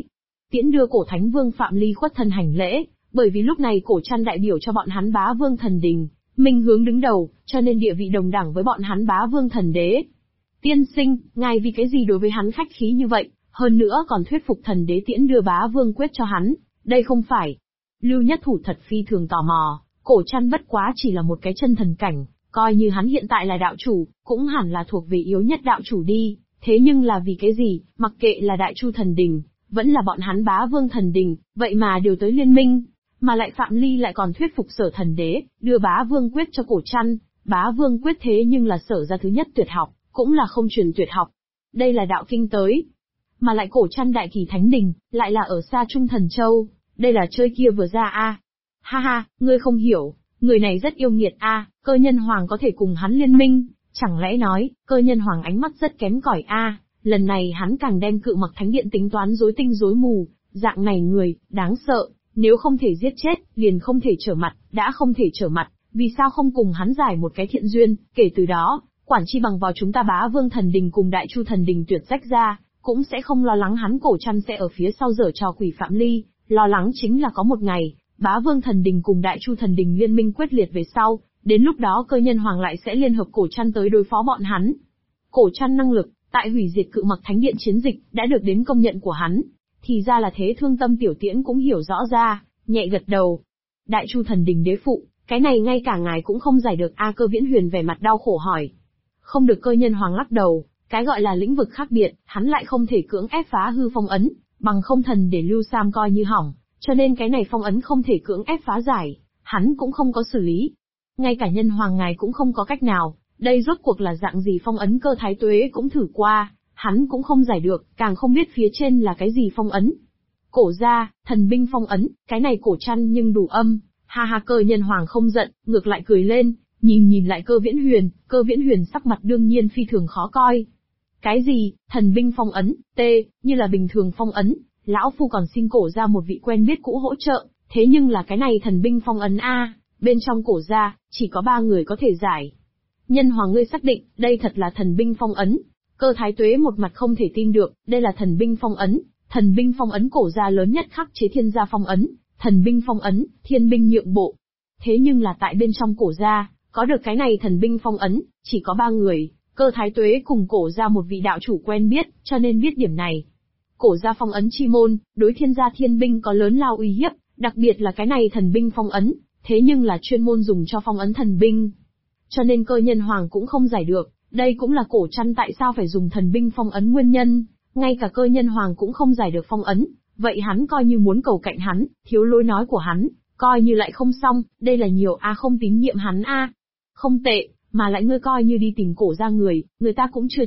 tiễn đưa cổ thánh vương Phạm Ly khuất thân hành lễ, bởi vì lúc này cổ Trăn đại biểu cho bọn hắn Bá Vương Thần Đình, minh hướng đứng đầu, cho nên địa vị đồng đẳng với bọn hắn Bá Vương Thần Đế. Tiên sinh, ngài vì cái gì đối với hắn khách khí như vậy, hơn nữa còn thuyết phục thần đế tiễn đưa Bá Vương quyết cho hắn, đây không phải. Lưu Nhất Thủ thật phi thường tò mò, cổ Trăn bất quá chỉ là một cái chân thần cảnh, coi như hắn hiện tại là đạo chủ, cũng hẳn là thuộc về yếu nhất đạo chủ đi, thế nhưng là vì cái gì, mặc kệ là Đại Chu Thần Đình, vẫn là bọn hắn Bá Vương Thần Đình, vậy mà đều tới liên minh, mà lại Phạm Ly lại còn thuyết phục Sở thần đế, đưa Bá Vương quyết cho cổ Trăn. Bá Vương quyết thế nhưng là Sở gia thứ nhất tuyệt học, cũng là không truyền tuyệt học. Đây là đạo kinh tới. Mà lại cổ Trăn đại kỳ thánh đình, lại là ở xa Trung Thần Châu, đây là chơi kia vừa ra a. Ha ha, ngươi không hiểu, người này rất yêu nghiệt a, Cơ Nhân Hoàng có thể cùng hắn liên minh, chẳng lẽ nói, Cơ Nhân Hoàng ánh mắt rất kém cỏi a, lần này hắn càng đem Cự Mặc Thánh Điện tính toán rối tinh rối mù, dạng này người, đáng sợ, nếu không thể giết chết, liền không thể trở mặt, đã không thể trở mặt, vì sao không cùng hắn giải một cái thiện duyên, kể từ đó, quản chi bằng vào chúng ta Bá Vương Thần Đình cùng Đại Chu Thần Đình tuyệt rách ra, cũng sẽ không lo lắng hắn cổ Trăn sẽ ở phía sau giở trò quỷ Phạm Ly, lo lắng chính là có một ngày, Bá Vương Thần Đình cùng Đại Chu Thần Đình liên minh quyết liệt về sau, đến lúc đó Cơ Nhân Hoàng lại sẽ liên hợp cổ Trăn tới đối phó bọn hắn. Cổ Trăn năng lực, tại hủy diệt Cự Mặc Thánh Điện chiến dịch, đã được đến công nhận của hắn. Thì ra là thế. Thương Tâm Tiểu Tiễn cũng hiểu rõ ra, nhẹ gật đầu. Đại Chu Thần Đình đế phụ, cái này ngay cả ngài cũng không giải được a. Cơ Viễn Huyền vẻ mặt đau khổ hỏi. Không được. Cơ Nhân Hoàng lắc đầu, cái gọi là lĩnh vực khác biệt, hắn lại không thể cưỡng ép phá hư phong ấn, bằng không thần để Lưu Sam coi như hỏng, cho nên cái này phong ấn không thể cưỡng ép phá giải, hắn cũng không có xử lý. Ngay cả Nhân Hoàng ngài cũng không có cách nào, đây rốt cuộc là dạng gì phong ấn. Cơ Thái Tuế cũng thử qua, hắn cũng không giải được, càng không biết phía trên là cái gì phong ấn. Cổ gia, thần binh phong ấn, cái này cổ Trăn nhưng đủ âm. Ha ha. Cơ Nhân Hoàng không giận, ngược lại cười lên, nhìn lại Cơ Viễn Huyền. Cơ Viễn Huyền sắc mặt đương nhiên phi thường khó coi. Cái gì, thần binh phong ấn, như là bình thường phong ấn, lão phu còn xin cổ ra một vị quen biết cũ hỗ trợ, thế nhưng là cái này thần binh phong ấn a, bên trong cổ gia, chỉ có 3 người có thể giải. Nhân Hoàng ngươi xác định, đây thật là thần binh phong ấn. Cơ Thái Tuế một mặt không thể tin được, đây là thần binh phong ấn cổ gia lớn nhất khắc chế thiên gia phong ấn, thần binh phong ấn, thiên binh nhượng bộ. Thế nhưng là tại bên trong cổ gia, có được cái này thần binh phong ấn, chỉ có 3 người, Cơ Thái Tuế cùng cổ gia một vị đạo chủ quen biết, cho nên biết điểm này. Cổ gia phong ấn chi môn, đối thiên gia thiên binh có lớn lao uy hiếp, đặc biệt là cái này thần binh phong ấn, thế nhưng là chuyên môn dùng cho phong ấn thần binh. Cho nên Cơ Nhân Hoàng cũng không giải được, đây cũng là cổ Trăn tại sao phải dùng thần binh phong ấn nguyên nhân, ngay cả Cơ Nhân Hoàng cũng không giải được phong ấn, vậy hắn coi như muốn cầu cạnh hắn, thiếu lối nói của hắn, coi như lại không xong, đây là nhiều a không tín nhiệm hắn a. Không tệ, mà lại ngươi coi như đi tìm cổ gia người ta cũng chưa